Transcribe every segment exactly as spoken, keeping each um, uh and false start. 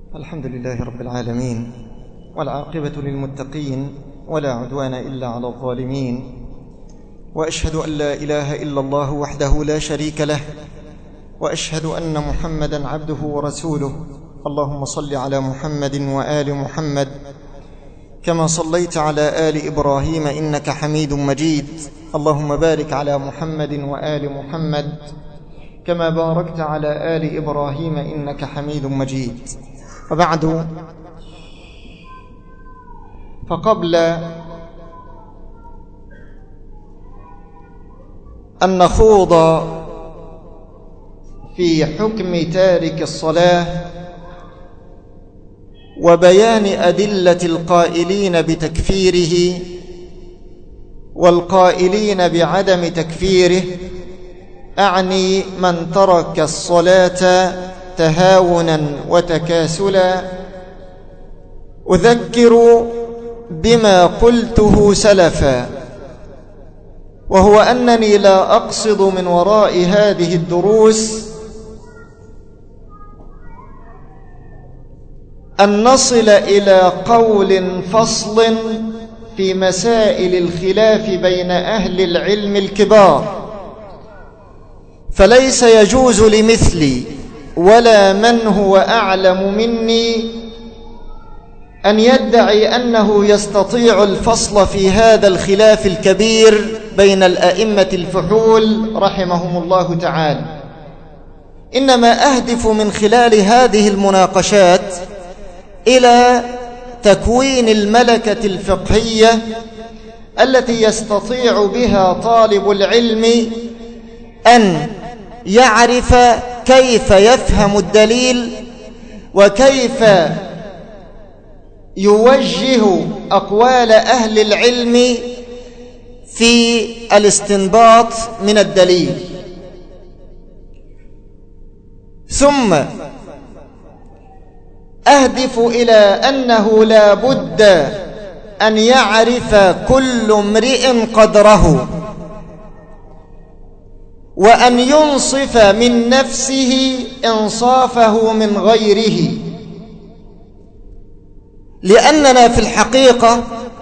الحمد لله رب العالمين، والعاقبة للمتقين، ولا عدوان إلا على الظالمين، وأشهد أن لا إله إلا الله وحده لا شريك له، وأشهد أن محمدًا عبده ورسوله. اللهم صل على محمد وآل محمد كما صليت على آل إبراهيم إنك حميد مجيد. اللهم بارك على محمد وآل محمد كما باركت على آل إبراهيم إنك حميد مجيد. وبعد، فقبل أن نخوض في حكم تارك الصلاة وبيان أدلة القائلين بتكفيره والقائلين بعدم تكفيره، أعني من ترك الصلاة تهاونا وتكاسلا، أذكر بما قلته سلفا، وهو أنني لا أقصد من وراء هذه الدروس أن نصل إلى قول فصل في مسائل الخلاف بين أهل العلم الكبار، فليس يجوز لمثلي ولا من هو أعلم مني أن يدعي أنه يستطيع الفصل في هذا الخلاف الكبير بين الأئمة الفحول رحمهم الله تعالى. إنما أهدف من خلال هذه المناقشات إلى تكوين الملكة الفقهية التي يستطيع بها طالب العلم أن يعرف كيف يفهم الدليل وكيف يوجه أقوال أهل العلم في الاستنباط من الدليل. ثم أهدف إلى أنه لا بد أن يعرف كل امرئ قدره، وأن ينصف من نفسه إنصافه من غيره، لأننا في الحقيقة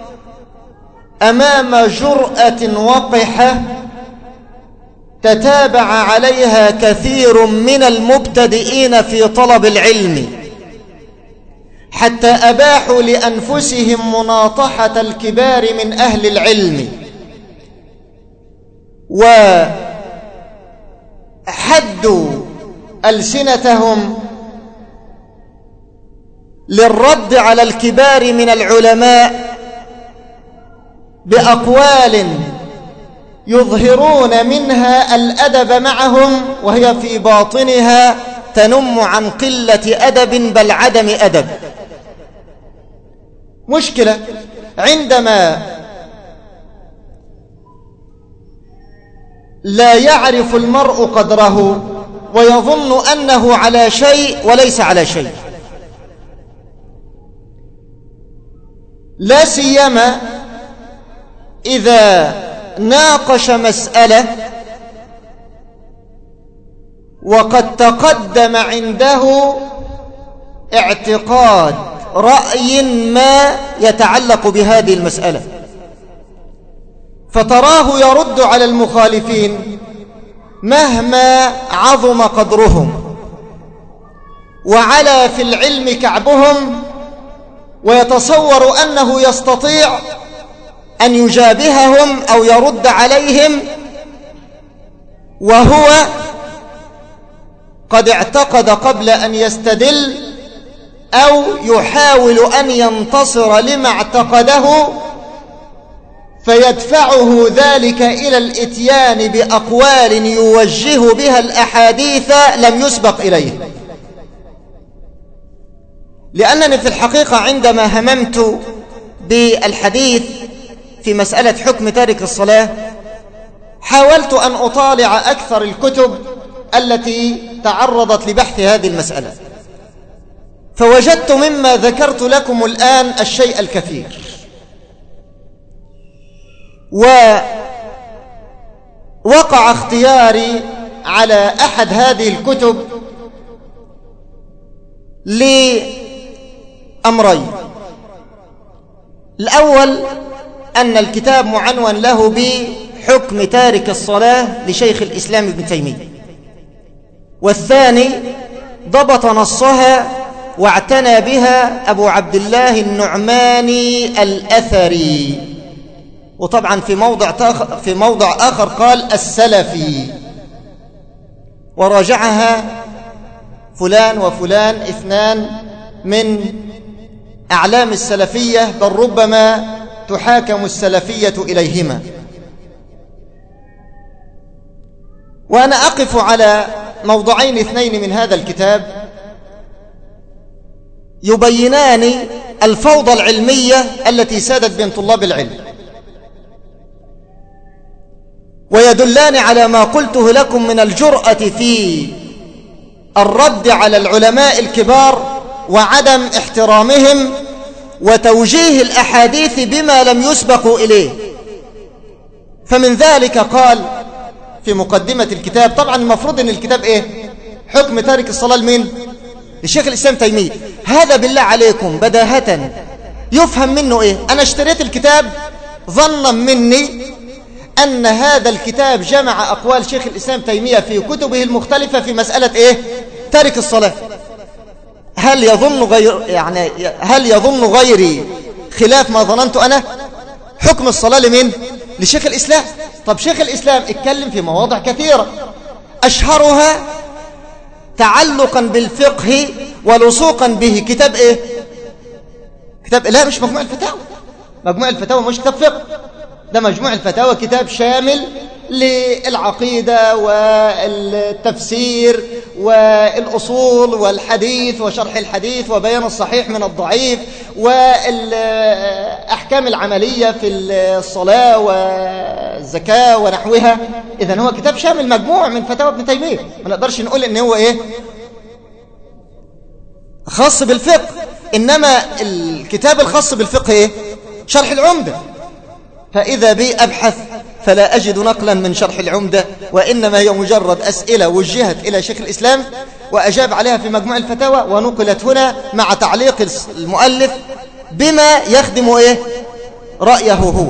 أمام جرأة وقحة تتابع عليها كثير من المبتدئين في طلب العلم، حتى أباحوا لأنفسهم مناطحة الكبار من أهل العلم، وحدوا ألسنتهم للرد على الكبار من العلماء بأقوال يظهرون منها الأدب معهم، وهي في باطنها تنم عن قلة أدب بل عدم أدب. مشكلة عندما لا يعرف المرء قدره ويظن أنه على شيء وليس على شيء، لا سيما إذا ناقش مسألة وقد تقدم عنده اعتقاد رأي ما يتعلق بهذه المسألة، فتراه يرد على المخالفين مهما عظم قدرهم وعلى في العلم كعبهم، ويتصور أنه يستطيع أن يجابههم أو يرد عليهم، وهو قد اعتقد قبل أن يستدل أو يحاول أن ينتصر لما اعتقده، فيدفعه ذلك إلى الإتيان بأقوال يوجه بها الأحاديث لم يسبق إليه. لأنني في الحقيقة عندما هممت بالحديث في مسألة حكم تارك الصلاة حاولت أن أطالع أكثر الكتب التي تعرضت لبحث هذه المسألة، فوجدت مما ذكرت لكم الآن الشيء الكثير. ووقع اختياري على أحد هذه الكتب أمرين. الأول أن الكتاب معنون له بحكم تارك الصلاة لشيخ الإسلام ابن تيمية، والثاني ضبط نصها واعتنى بها أبو عبد الله النعماني الأثري، وطبعا في موضع في موضع آخر قال السلفي، وراجعها فلان وفلان اثنان من أعلام السلفية، بل ربما تحاكم السلفية إليهما. وأنا أقف على موضوعين اثنين من هذا الكتاب يبينان الفوضى العلمية التي سادت بين طلاب العلم، ويدلان على ما قلته لكم من الجرأة في الرد على العلماء الكبار وعدم احترامهم وتوجيه الأحاديث بما لم يسبقوا إليه. فمن ذلك قال في مقدمة الكتاب، طبعا المفروض أن الكتاب إيه؟ حكم تارك الصلاة لمين؟ للشيخ الإسلام تيمية. هذا بالله عليكم بداهة يفهم منه إيه؟ أنا اشتريت الكتاب ظنا مني أن هذا الكتاب جمع أقوال شيخ الإسلام تيمية في كتبه المختلفة في مسألة إيه؟ تارك الصلاة. هل يظن غير يعني هل يظن غيري خلاف ما ظننت أنا؟ حكم الصلاة لمين؟ لشيخ الإسلام. طب شيخ الإسلام اتكلم في مواضع كثيرة، أشهرها تعلقا بالفقه ولصوقا به كتاب إيه؟ كتاب لا مش مجموع الفتاوى. مجموع الفتاوى مش كتاب فقه، ده مجموع الفتاوى كتاب شامل للعقيدة والتفسير والأصول والحديث وشرح الحديث وبيان الصحيح من الضعيف والأحكام العملية في الصلاة والزكاة ونحوها. إذن هو كتاب شامل مجموع من فتاوى ابن تيمية، ما نقدرش نقول إن هو إيه خاص بالفقه. إنما الكتاب الخاص بالفقه إيه؟ شرح العمدة. فإذا بي أبحث فلا أجد نقلا من شرح العمدة، وإنما هي مجرد أسئلة وجهت إلى شيخ الإسلام وأجاب عليها في مجموع الفتاوى ونقلت هنا مع تعليق المؤلف بما يخدم إيه؟ رأيه هو،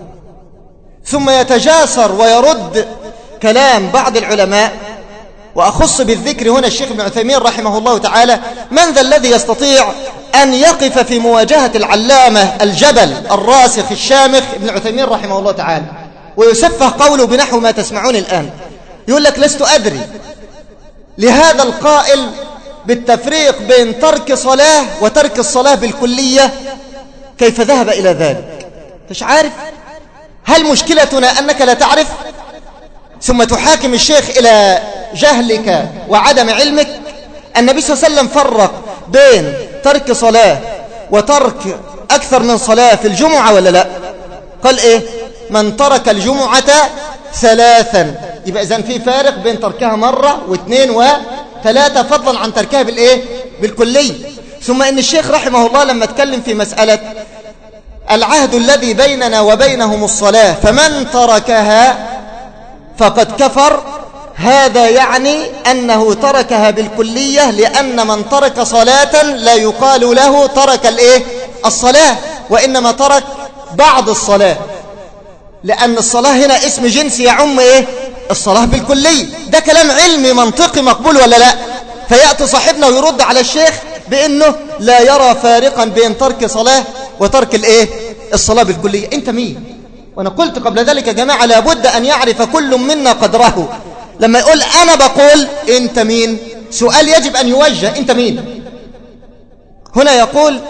ثم يتجاسر ويرد كلام بعض العلماء. وأخص بالذكر هنا الشيخ ابن عثيمين رحمه الله تعالى. من ذا الذي يستطيع أن يقف في مواجهة العلامة الجبل الراسخ الشامخ ابن عثيمين رحمه الله تعالى ويسفه قوله بنحو ما تسمعون الآن؟ يقول لك لست أدري لهذا القائل بالتفريق بين ترك صلاة وترك الصلاة بالكلية كيف ذهب إلى ذلك. مش عارف؟ هل مشكلتنا أنك لا تعرف ثم تحاكم الشيخ إلى جهلك وعدم علمك؟ النبي صلى الله عليه وسلم فرق بين ترك صلاة وترك أكثر من صلاة في الجمعة ولا لا؟ قال إيه؟ من ترك الجمعة ثلاثا. يبقى إذن في فارق بين تركها مرة واثنين وثلاثة فضلا عن تركها بالإيه؟ بالكلية. ثم إن الشيخ رحمه الله لما اتكلم في مسألة العهد الذي بيننا وبينهم الصلاة فمن تركها فقد كفر، هذا يعني أنه تركها بالكلية، لأن من ترك صلاة لا يقال له ترك الإيه؟ الصلاة، وإنما ترك بعض الصلاة، لأن الصلاة هنا اسم جنس يعم إيه؟ الصلاة بالكلية. ده كلام علمي منطقي مقبول ولا لا؟ فيأتي صاحبنا ويرد على الشيخ بأنه لا يرى فارقا بين ترك صلاة وترك الإيه؟ الصلاة بالكلية. أنت مين؟ وأنا قلت قبل ذلك يا جماعة لابد أن يعرف كل منا قدره. لما يقول أنا بقول أنت مين؟ سؤال يجب أن يوجه، أنت مين؟ هنا يقول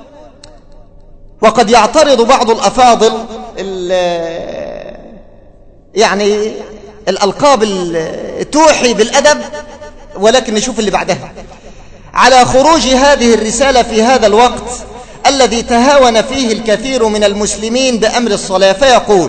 وقد يعترض بعض الأفاضل يعني الألقاب توحي بالأدب، ولكن نشوف اللي بعدها على خروج هذه الرسالة في هذا الوقت الذي تهاون فيه الكثير من المسلمين بأمر الصلاة. فيقول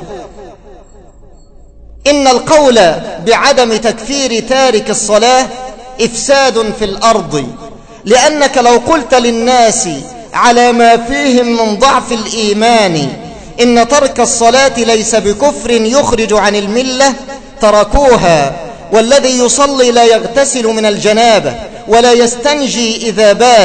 إن القول بعدم تكفير تارك الصلاة إفساد في الأرض، لأنك لو قلت للناس على ما فيهم من ضعف الإيمان إن ترك الصلاة ليس بكفر يخرج عن الملة تركوها، والذي يصلي لا يغتسل من الجنابة ولا يستنجي إذا بال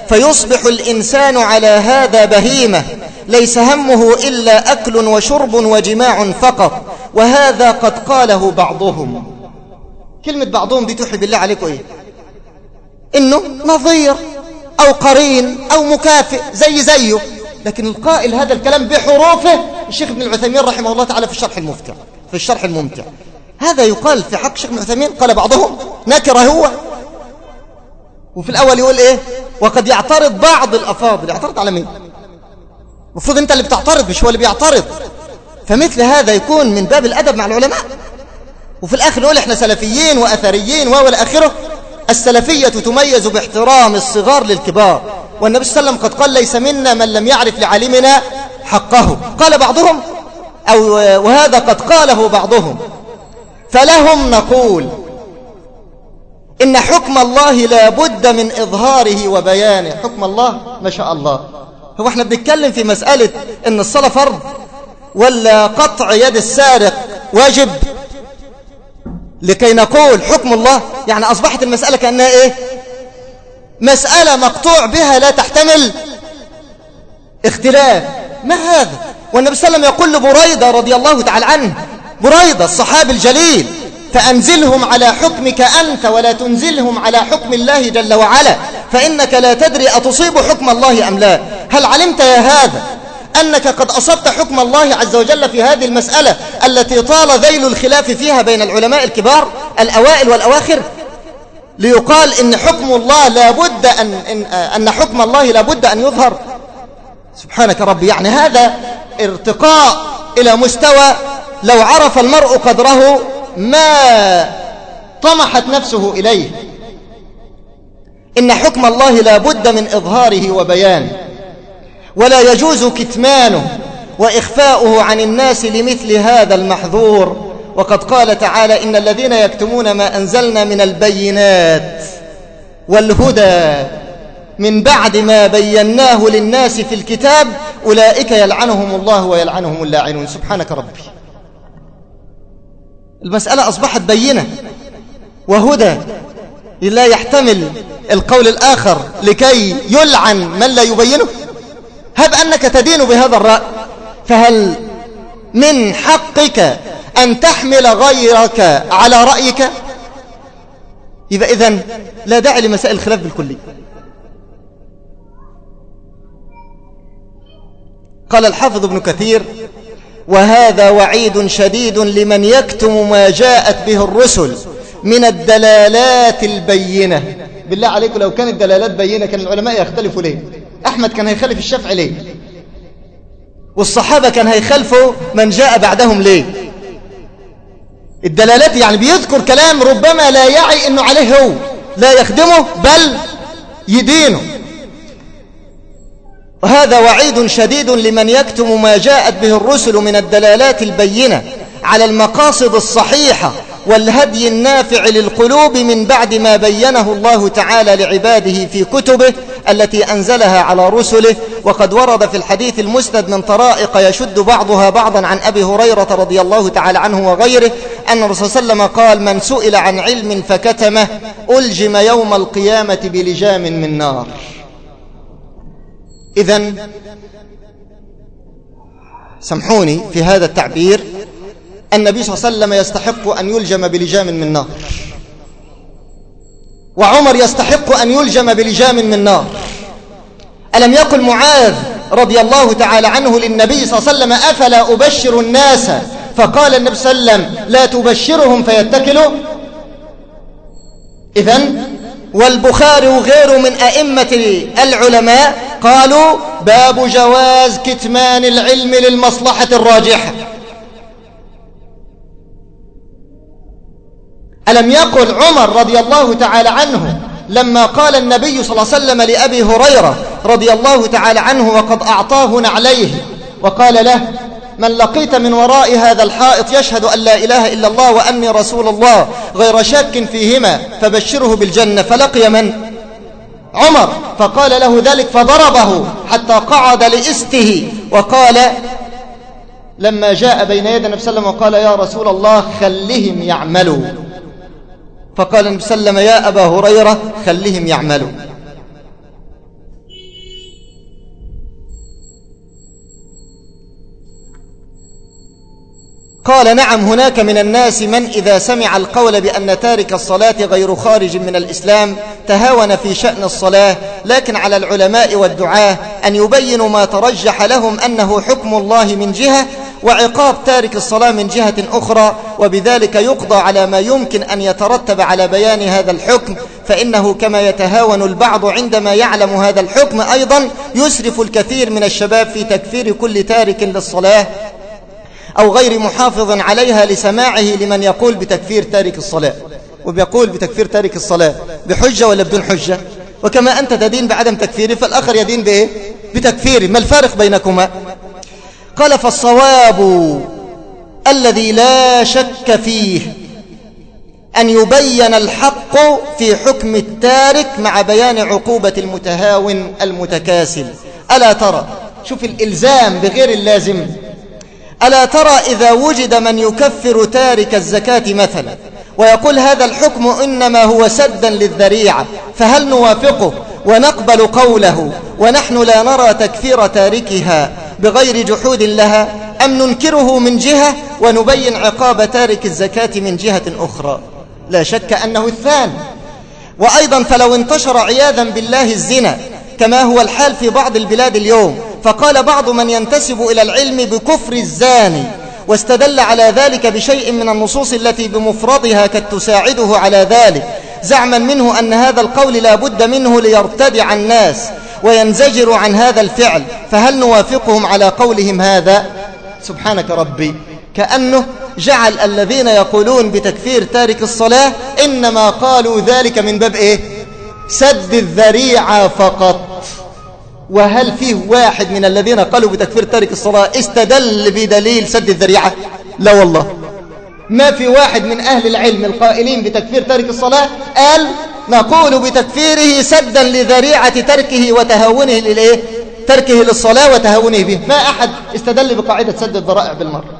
فيصبح الإنسان على هذا بهيمة ليس همه إلا أكل وشرب وجماع فقط، وهذا قد قاله بعضهم. كلمة بعضهم دي توحي بالله عليكم إيه؟ إنه نظير أو قرين أو مكافئ زي زيه، لكن القائل هذا الكلام بحروفه الشيخ ابن العثيمين رحمه الله تعالى في الشرح الممتع في الشرح الممتع هذا يقال في حق الشيخ ابن العثيمين، قال بعضهم نكره هو، وفي الأول يقول إيه؟ وقد يعترض بعض الأفاضل. يعترض على مين؟ المفروض أنت اللي بتعترض مش هو اللي بيعترض. فمثل هذا يكون من باب الأدب مع العلماء، وفي الآخر نقول إحنا سلفيين وأثريين وإلى آخره. السلفية تميز باحترام الصغار للكبار، والنبي صلى الله عليه وسلم قد قال ليس منا من لم يعرف لعالمنا حقه. قال بعضهم أو وهذا قد قاله بعضهم. فلهم نقول إن حكم الله لا بد من إظهاره وبيانه. حكم الله ما شاء الله. هو احنا بنتكلم في مسألة إن الصلاة فرض ولا قطع يد السارق واجب لكي نقول حكم الله؟ يعني أصبحت المسألة كأنها إيه؟ مسألة مقطوع بها لا تحتمل اختلاف. ما هذا؟ والنبي صلى الله عليه وسلم يقول لبريدة رضي الله تعالى عنه، بريدة الصحابي الجليل، فأنزلهم على حكمك أنت ولا تنزلهم على حكم الله جل وعلا، فإنك لا تدري أتصيب حكم الله أم لا. هل علمت يا هذا أنك قد أصبت حكم الله عز وجل في هذه المسألة التي طال ذيل الخلاف فيها بين العلماء الكبار الأوائل والأواخر؟ ليقال إن حكم الله لابد أن, إن, أن حكم الله لابد أن يظهر. سبحانك ربي، يعني هذا ارتقاء إلى مستوى لو عرف المرء قدره ما طمحت نفسه إليه. إن حكم الله لابد من إظهاره وبيانه، ولا يجوز كتمانه وإخفاؤه عن الناس لمثل هذا المحظور. وقد قال تعالى إن الذين يكتمون ما أنزلنا من البينات والهدى من بعد ما بيناه للناس في الكتاب أولئك يلعنهم الله ويلعنهم اللاعنون. سبحانك ربي، المسألة أصبحت بينة وهدى لا يحتمل القول الآخر لكي يلعن من لا يبينه. هب أنك تدين بهذا الرأي، فهل من حقك أن تحمل غيرك على رأيك؟ إذا إذن لا داعي لمسائل الخلاف بالكلي. قال الحافظ ابن كثير وهذا وعيد شديد لمن يكتم ما جاءت به الرسل من الدلالات البينة. بالله عليكم لو كانت دلالات بينة كان العلماء يختلفوا ليه؟ أحمد كان هيخالف الشافعي ليه؟ والصحابة كان هيخالفوا من جاء بعدهم ليه؟ الدلالات يعني بيذكر كلام ربما لا يعي إنه عليه هو، لا يخدمه بل يدينه. وهذا وعيد شديد لمن يكتم ما جاءت به الرسل من الدلالات البينة على المقاصد الصحيحة والهدي النافع للقلوب من بعد ما بينه الله تعالى لعباده في كتبه التي أنزلها على رسله. وقد ورد في الحديث المسند من طرائق يشد بعضها بعضا عن أبي هريرة رضي الله تعالى عنه وغيره أن الرسول صلى الله عليه وسلم قال من سئل عن علم فكتمه ألجم يوم القيامة بلجام من نار. إذن سامحوني في هذا التعبير، النبي صلى الله عليه وسلم يستحق أن يلجم بلجام من نار، وعمر يستحق أن يلجم بلجام من نار. ألم يقل معاذ رضي الله تعالى عنه للنبي صلى الله عليه وسلم أفلا أبشر الناس؟ فقال النبي صلى الله عليه وسلم لا تبشرهم فيتكلوا. إذن والبخاري وغيره من أئمة العلماء قالوا باب جواز كتمان العلم للمصلحة الراجحة. ألم يقل عمر رضي الله تعالى عنه لما قال النبي صلى الله عليه وسلم لأبي هريرة رضي الله تعالى عنه وقد أعطاه نعليه وقال له من لقيت من وراء هذا الحائط يشهد أن لا إله إلا الله وأني رسول الله غير شاك فيهما فبشره بالجنة، فلقي من؟ عمر، فقال له ذلك فضربه حتى قعد لإسته. وقال لما جاء بين يدي النبي صلى الله عليه وسلم وقال يا رسول الله خلهم يعملوا، فقال النبي صلى الله عليه وسلم يا أبا هريرة خلهم يعملوا. قال نعم، هناك من الناس من إذا سمع القول بأن تارك الصلاة غير خارج من الإسلام تهاون في شأن الصلاة، لكن على العلماء والدعاة أن يبينوا ما ترجح لهم أنه حكم الله من جهة وعقاب تارك الصلاة من جهة أخرى، وبذلك يقضى على ما يمكن أن يترتب على بيان هذا الحكم، فإنه كما يتهاون البعض عندما يعلم هذا الحكم أيضا يسرف الكثير من الشباب في تكفير كل تارك للصلاة أو غير محافظ عليها لسماعه لمن يقول بتكفير تارك الصلاة. وبيقول بتكفير تارك الصلاة بحجة ولا بدون حجة؟ وكما أنت تدين بعدم تكفيره فالآخر يدين بإيه؟ بتكفيره. ما الفارق بينكما؟ قال فالصواب الذي لا شك فيه أن يبين الحق في حكم التارك مع بيان عقوبة المتهاون المتكاسل. ألا ترى، شوف الإلزام بغير اللازم، ألا ترى إذا وجد من يكفر تارك الزكاة مثلا ويقول هذا الحكم إنما هو سدا للذريعة، فهل نوافقه ونقبل قوله ونحن لا نرى تكفير تاركها بغير جحود لها، أم ننكره من جهة ونبين عقاب تارك الزكاة من جهة أخرى؟ لا شك أنه الثاني. وأيضا فلو انتشر عياذا بالله الزنا كما هو الحال في بعض البلاد اليوم، فقال بعض من ينتسب إلى العلم بكفر الزاني واستدل على ذلك بشيء من النصوص التي بمفردها قد تساعده على ذلك، زعما منه أن هذا القول لا بد منه ليرتدع الناس وينزجر عن هذا الفعل، فهل نوافقهم على قولهم هذا؟ سبحانك ربي، كأنه جعل الذين يقولون بتكفير تارك الصلاة إنما قالوا ذلك من باب إيه؟ سد الذريعة فقط. وهل فيه واحد من الذين قالوا بتكفير تارك الصلاة استدل بدليل سد الذريعة؟ لا والله، ما في واحد من أهل العلم القائلين بتكفير تارك الصلاة قال نقول بتكفيره سدا لذريعة تركه وتهاونه للإيه؟ تركه للصلاة وتهاونه به. ما أحد استدل بقاعدة سد الذرائع بالمرة.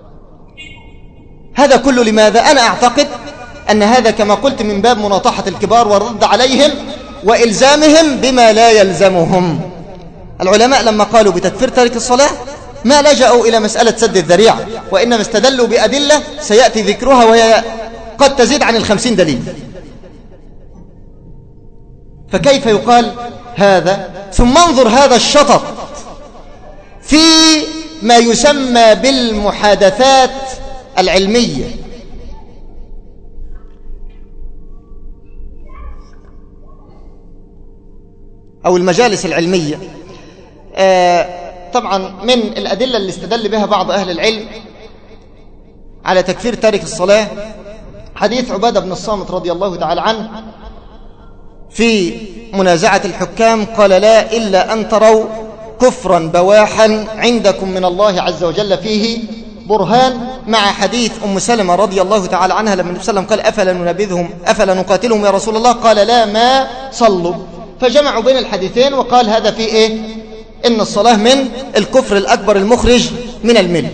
هذا كله لماذا؟ أنا أعتقد أن هذا كما قلت من باب مناطحة الكبار والرد عليهم وإلزامهم بما لا يلزمهم. العلماء لما قالوا بتكفير تارك الصلاة ما لجأوا إلى مسألة سد الذريعة، وإنما استدلوا بأدلة سيأتي ذكرها وهي قد تزيد عن الخمسين دليل. فكيف يقال هذا؟ ثم انظر هذا الشطط في ما يسمى بالمحادثات العلمية. أو المجالس العلمية. آه طبعا من الأدلة اللي استدل بها بعض أهل العلم على تكفير تارك الصلاة حديث عبادة بن الصامت رضي الله تعالى عنه في منازعة الحكام، قال لا إلا أن تروا كفرا بواحا عندكم من الله عز وجل فيه برهان، مع حديث أم سلمة رضي الله تعالى عنها لما النبي صلى الله عليه وسلم قال أفلا ننبذهم أفلا نقاتلهم يا رسول الله، قال لا ما صلوا، فجمعوا بين الحديثين وقال هذا فيه إيه؟ إن الصلاة من الكفر الأكبر المخرج من الملة.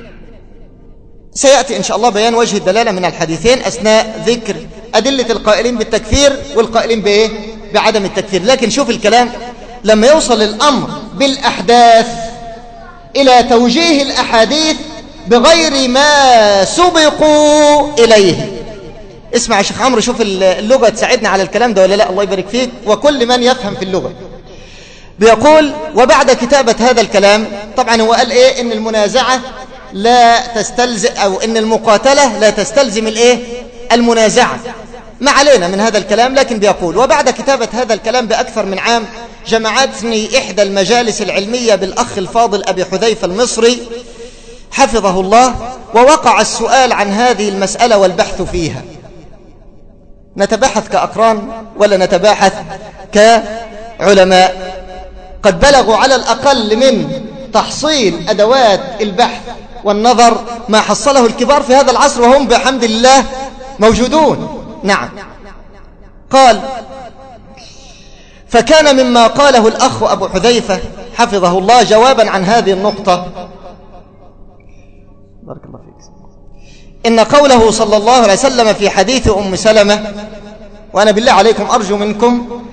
سيأتي إن شاء الله بيان وجه الدلالة من الحديثين أثناء ذكر أدلة القائلين بالتكفير والقائلين بإيه؟ بعدم التكفير. لكن شوف الكلام لما يوصل الأمر بالأحداث إلى توجيه الأحاديث بغير ما سبقوا إليه. اسمع يا شيخ عمرو، شوف اللغة تساعدنا على الكلام ده ولا لا؟ الله يبارك فيك وكل من يفهم في اللغة. بيقول وبعد كتابة هذا الكلام، طبعا هو قال إيه؟ إن المنازعة لا تستلزم أو إن المقاتلة لا تستلزم الإيه؟ المنازعة. ما علينا من هذا الكلام، لكن بيقول وبعد كتابة هذا الكلام بأكثر من عام جمعتني إحدى المجالس العلمية بالأخ الفاضل أبي حذيفة المصري حفظه الله، ووقع السؤال عن هذه المسألة والبحث فيها. نتباحث كأقران ولا نتباحث كعلماء قد بلغوا على الأقل من تحصيل أدوات البحث والنظر ما حصله الكبار في هذا العصر وهم بحمد الله موجودون. نعم. قال فكان مما قاله الأخ أبو حذيفة حفظه الله جوابا عن هذه النقطة بارك الله فيك إن قوله صلى الله عليه وسلم في حديث أم سلمة، وأنا بالله عليكم أرجو منكم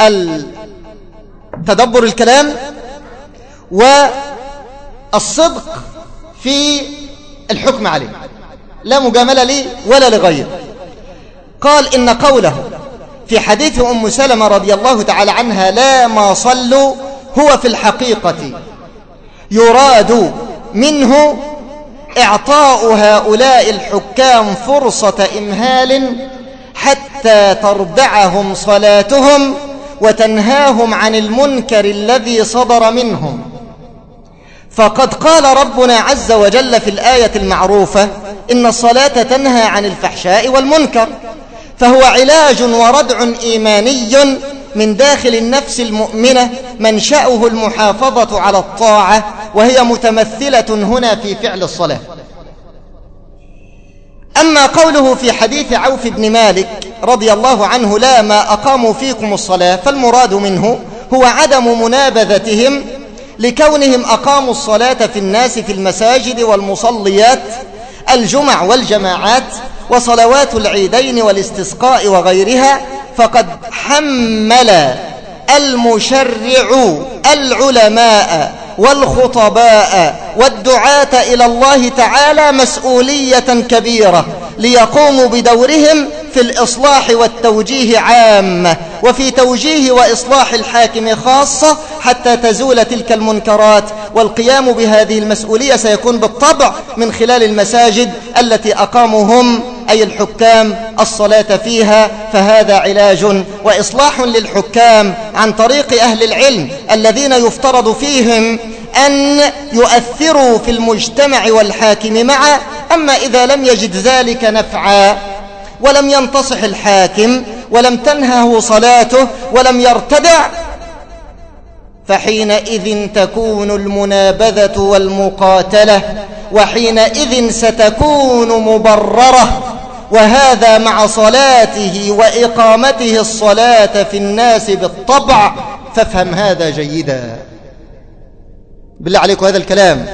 تدبر الكلام والصدق في الحكم عليه، لا مجاملة لي ولا لغيره. قال إن قوله في حديث أم سلمة رضي الله تعالى عنها لا ما صلوا هو في الحقيقة يراد منه إعطاء هؤلاء الحكام فرصة إمهال حتى تردعهم صلاتهم وتنهاهم عن المنكر الذي صدر منهم. فقد قال ربنا عز وجل في الآية المعروفة إن الصلاة تنهى عن الفحشاء والمنكر، فهو علاج وردع إيماني من داخل النفس المؤمنة منشأه المحافظة على الطاعة، وهي متمثلة هنا في فعل الصلاة. أما قوله في حديث عوف بن مالك رضي الله عنه لا ما أقاموا فيكم الصلاة، فالمراد منه هو عدم منابذتهم لكونهم أقاموا الصلاة في الناس في المساجد والمصليات الجمع والجماعات وصلوات العيدين والاستسقاء وغيرها. فقد حمل المشرع العلماء والخطباء والدعاة إلى الله تعالى مسؤولية كبيرة ليقوموا بدورهم في الإصلاح والتوجيه عامة، وفي توجيه وإصلاح الحاكم خاصة، حتى تزول تلك المنكرات. والقيام بهذه المسؤولية سيكون بالطبع من خلال المساجد التي أقاموا هم أي الحكام الصلاة فيها. فهذا علاج وإصلاح للحكام عن طريق أهل العلم الذين يفترض فيهم أن يؤثروا في المجتمع والحاكم معا. أما إذا لم يجد ذلك نفعا ولم ينتصح الحاكم ولم تنهه صلاته ولم يرتدع، فحينئذ تكون المنابذة والمقاتلة، وحينئذ ستكون مبررة، وهذا مع صلاته وإقامته الصلاة في الناس بالطبع. فافهم هذا جيدا. بالله عليكم هذا الكلام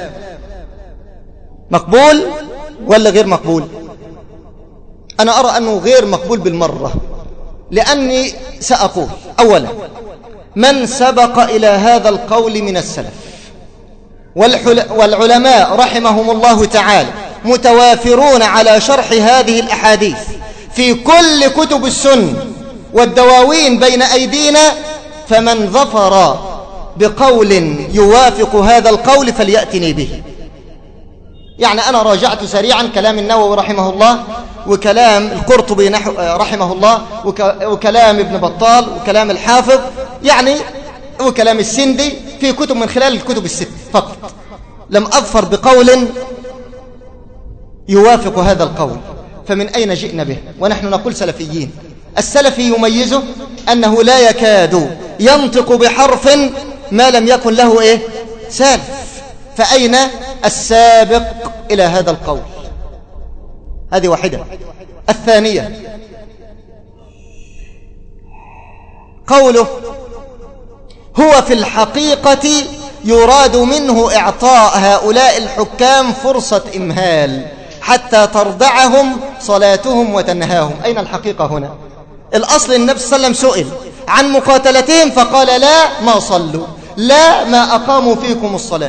مقبول ولا غير مقبول؟ أنا أرى أنه غير مقبول بالمرة، لأني سأقول أولا من سبق إلى هذا القول من السلف والعلماء رحمهم الله تعالى متوافرون على شرح هذه الأحاديث في كل كتب السنة والدواوين بين أيدينا، فمن ظفر بقول يوافق هذا القول فليأتني به. يعني أنا راجعت سريعا كلام النووي رحمه الله، وكلام القرطبي رحمه الله، وكلام ابن بطال، وكلام الحافظ، يعني وكلام السندي في كتب من خلال الكتب الست فقط. لم أظفر بقول يوافق هذا القول. فمن أين جئنا به ونحن نقول سلفيين؟ السلفي يميزه أنه لا يكاد ينطق بحرف ما لم يكن له إيه؟ سالف. فأين السابق إلى هذا القول؟ هذه واحدة. الثانية قوله هو في الحقيقة يراد منه إعطاء هؤلاء الحكام فرصة إمهال حتى تردعهم صلاتهم وتنهاهم. أين الحقيقة هنا؟ الأصل النبي صلى الله عليه وسلم سئل عن مقاتلتهم فقال لا ما صلوا، لا ما أقاموا فيكم الصلاة.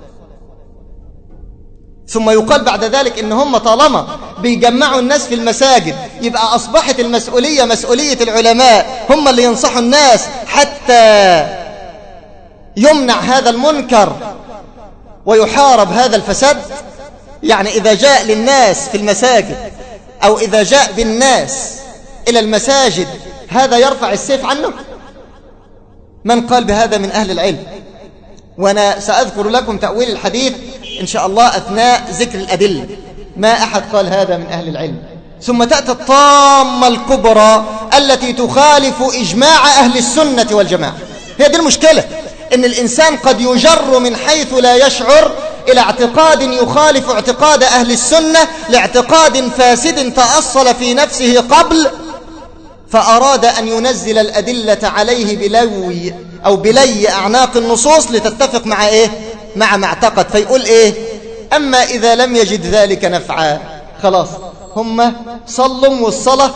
ثم يقال بعد ذلك إن هم طالما بيجمعوا الناس في المساجد يبقى أصبحت المسؤولية مسؤولية العلماء، هم اللي ينصحوا الناس حتى يمنع هذا المنكر ويحارب هذا الفساد. يعني إذا جاء للناس في المساجد أو إذا جاء بالناس إلى المساجد هذا يرفع السيف عنه؟ من قال بهذا من أهل العلم؟ وأنا سأذكر لكم تأويل الحديث إن شاء الله أثناء ذكر الأدلة. ما أحد قال هذا من أهل العلم. ثم تأتي الطامة الكبرى التي تخالف إجماع أهل السنة والجماعة. هي دي المشكلة، إن الإنسان قد يجر من حيث لا يشعر إلى اعتقاد يخالف اعتقاد أهل السنة لاعتقاد فاسد تأصل في نفسه قبل، فأراد أن ينزل الأدلة عليه بلوي أو بلي أعناق النصوص لتتفق مع إيه؟ مع ما اعتقد. فيقول إيه؟ أما إذا لم يجد ذلك نفعا خلاص هم صلوا والصلاة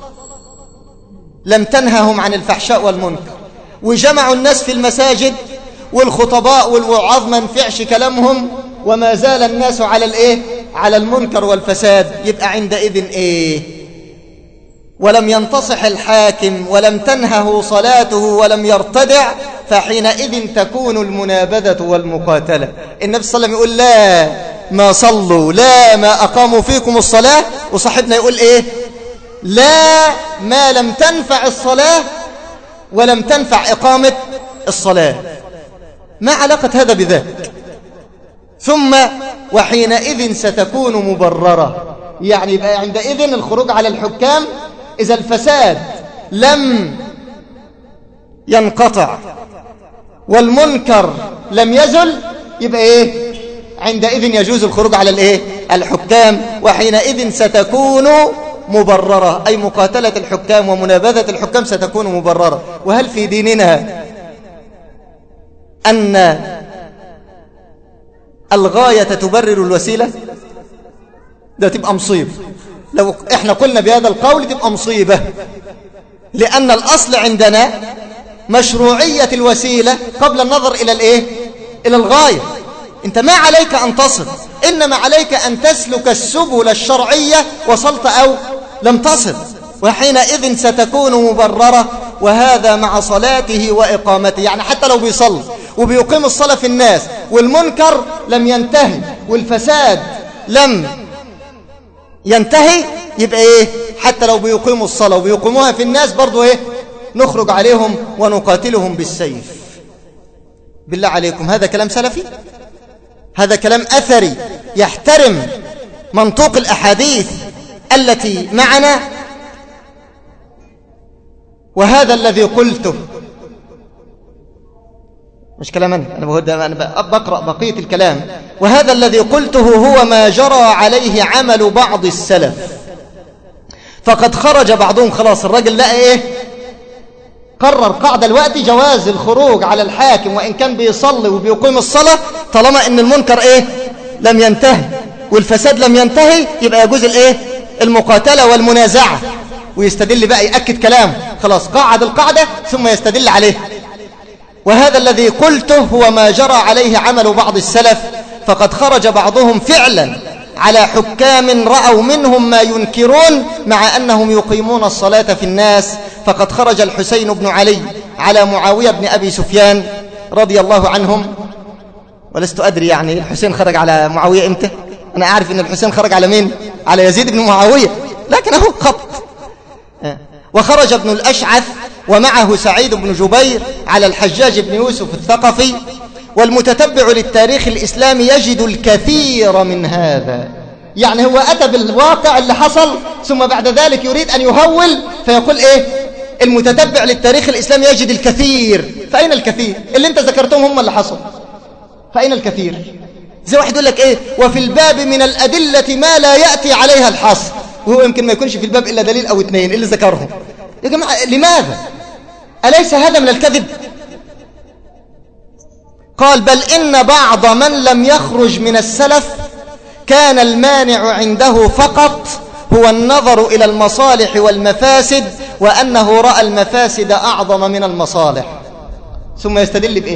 لم تنههم عن الفحشاء والمنكر، وجمعوا الناس في المساجد والخطباء والوعاظ ما نفعش كلامهم، وما زال الناس على الإيه؟ على المنكر والفساد، يبقى عندئذ إيه؟ ولم ينتصح الحاكم ولم تنهه صلاته ولم يرتدع، فحينئذ تكون المنابذة والمقاتلة. النبي صلى الله عليه وسلم يقول لا ما صلوا لا ما أقاموا فيكم الصلاة، وصاحبنا يقول إيه؟ لا ما لم تنفع الصلاة ولم تنفع إقامة الصلاة. ما علاقة هذا بذاك؟ ثم وحينئذ ستكون مبررة، يعني يبقى عندئذ الخروج على الحكام إذا الفساد لم ينقطع والمنكر لم يزل، يبقى إيه؟ عندئذ يجوز الخروج على الإيه؟ الحكام، وحينئذ ستكون مبررة، أي مقاتلة الحكام ومنابذة الحكام ستكون مبررة. وهل في ديننا أن الغاية تبرر الوسيلة؟ ده تبقى مصيبة لو احنا قلنا بهذا القول، تبقى مصيبة، لأن الأصل عندنا مشروعية الوسيلة قبل النظر إلى الإيه؟ إلى الغاية. انت ما عليك أن تصل، إنما عليك أن تسلك السبل الشرعية، وصلت أو لم تصل، وحينئذ ستكون مبررة. وهذا مع صلاته وإقامته، يعني حتى لو بيصلي وبيقيم الصلاة في الناس والمنكر لم ينتهي والفساد لم ينتهي، يبقى إيه؟ حتى لو بيقيموا الصلاة وبيقيموها في الناس برضو إيه؟ نخرج عليهم ونقاتلهم بالسيف. بالله عليكم، هذا كلام سلفي؟ هذا كلام أثري يحترم منطوق الأحاديث التي معنا؟ وهذا الذي قلته مش كلام أنا، أنا بقرأ بقية الكلام. وهذا الذي قلته هو ما جرى عليه عمل بعض السلف، فقد خرج بعضهم، خلاص الراجل لقى إيه؟ قرر قاعدة الوقت جواز الخروج على الحاكم وإن كان بيصلي وبيقيم الصلاة، طالما إن المنكر إيه؟ لم ينتهي والفساد لم ينتهي، يبقى يجوز الإيه؟ المقاتلة والمنازعة. ويستدل بقى، يأكد كلامه، خلاص قاعد القاعدة ثم يستدل عليه. وهذا الذي قلته هو ما جرى عليه عمل بعض السلف، فقد خرج بعضهم فعلا على حكام رأوا منهم ما ينكرون مع أنهم يقيمون الصلاة في الناس. فقد خرج الحسين بن علي على معاوية بن أبي سفيان رضي الله عنهم، ولست أدري يعني الحسين خرج على معاوية إمتى. أنا أعرف أن الحسين خرج على مين؟ على يزيد بن معاوية، لكن هو خط. وخرج ابن الأشعث ومعه سعيد بن جبير على الحجاج بن يوسف الثقفي. والمتتبع للتاريخ الإسلامي يجد الكثير من هذا، يعني هو أتى بالواقع اللي حصل ثم بعد ذلك يريد أن يهول، فيقول إيه؟ المتتبع للتاريخ الإسلامي يجد الكثير. فأين الكثير؟ اللي انت ذكرتهم هم اللي حصل، فأين الكثير؟ زي واحد يقول لك إيه؟ وفي الباب من الأدلة ما لا يأتي عليها الحصر، وهو يمكن ما يكونش في الباب إلا دليل أو اثنين اللي ذكرهم. يا جماعة لماذا؟ أليس هذا من الكذب؟ قال بل إن بعض من لم يخرج من السلف كان المانع عنده فقط هو النظر إلى المصالح والمفاسد، وأنه رأى المفاسد أعظم من المصالح. ثم يستدل بإيه؟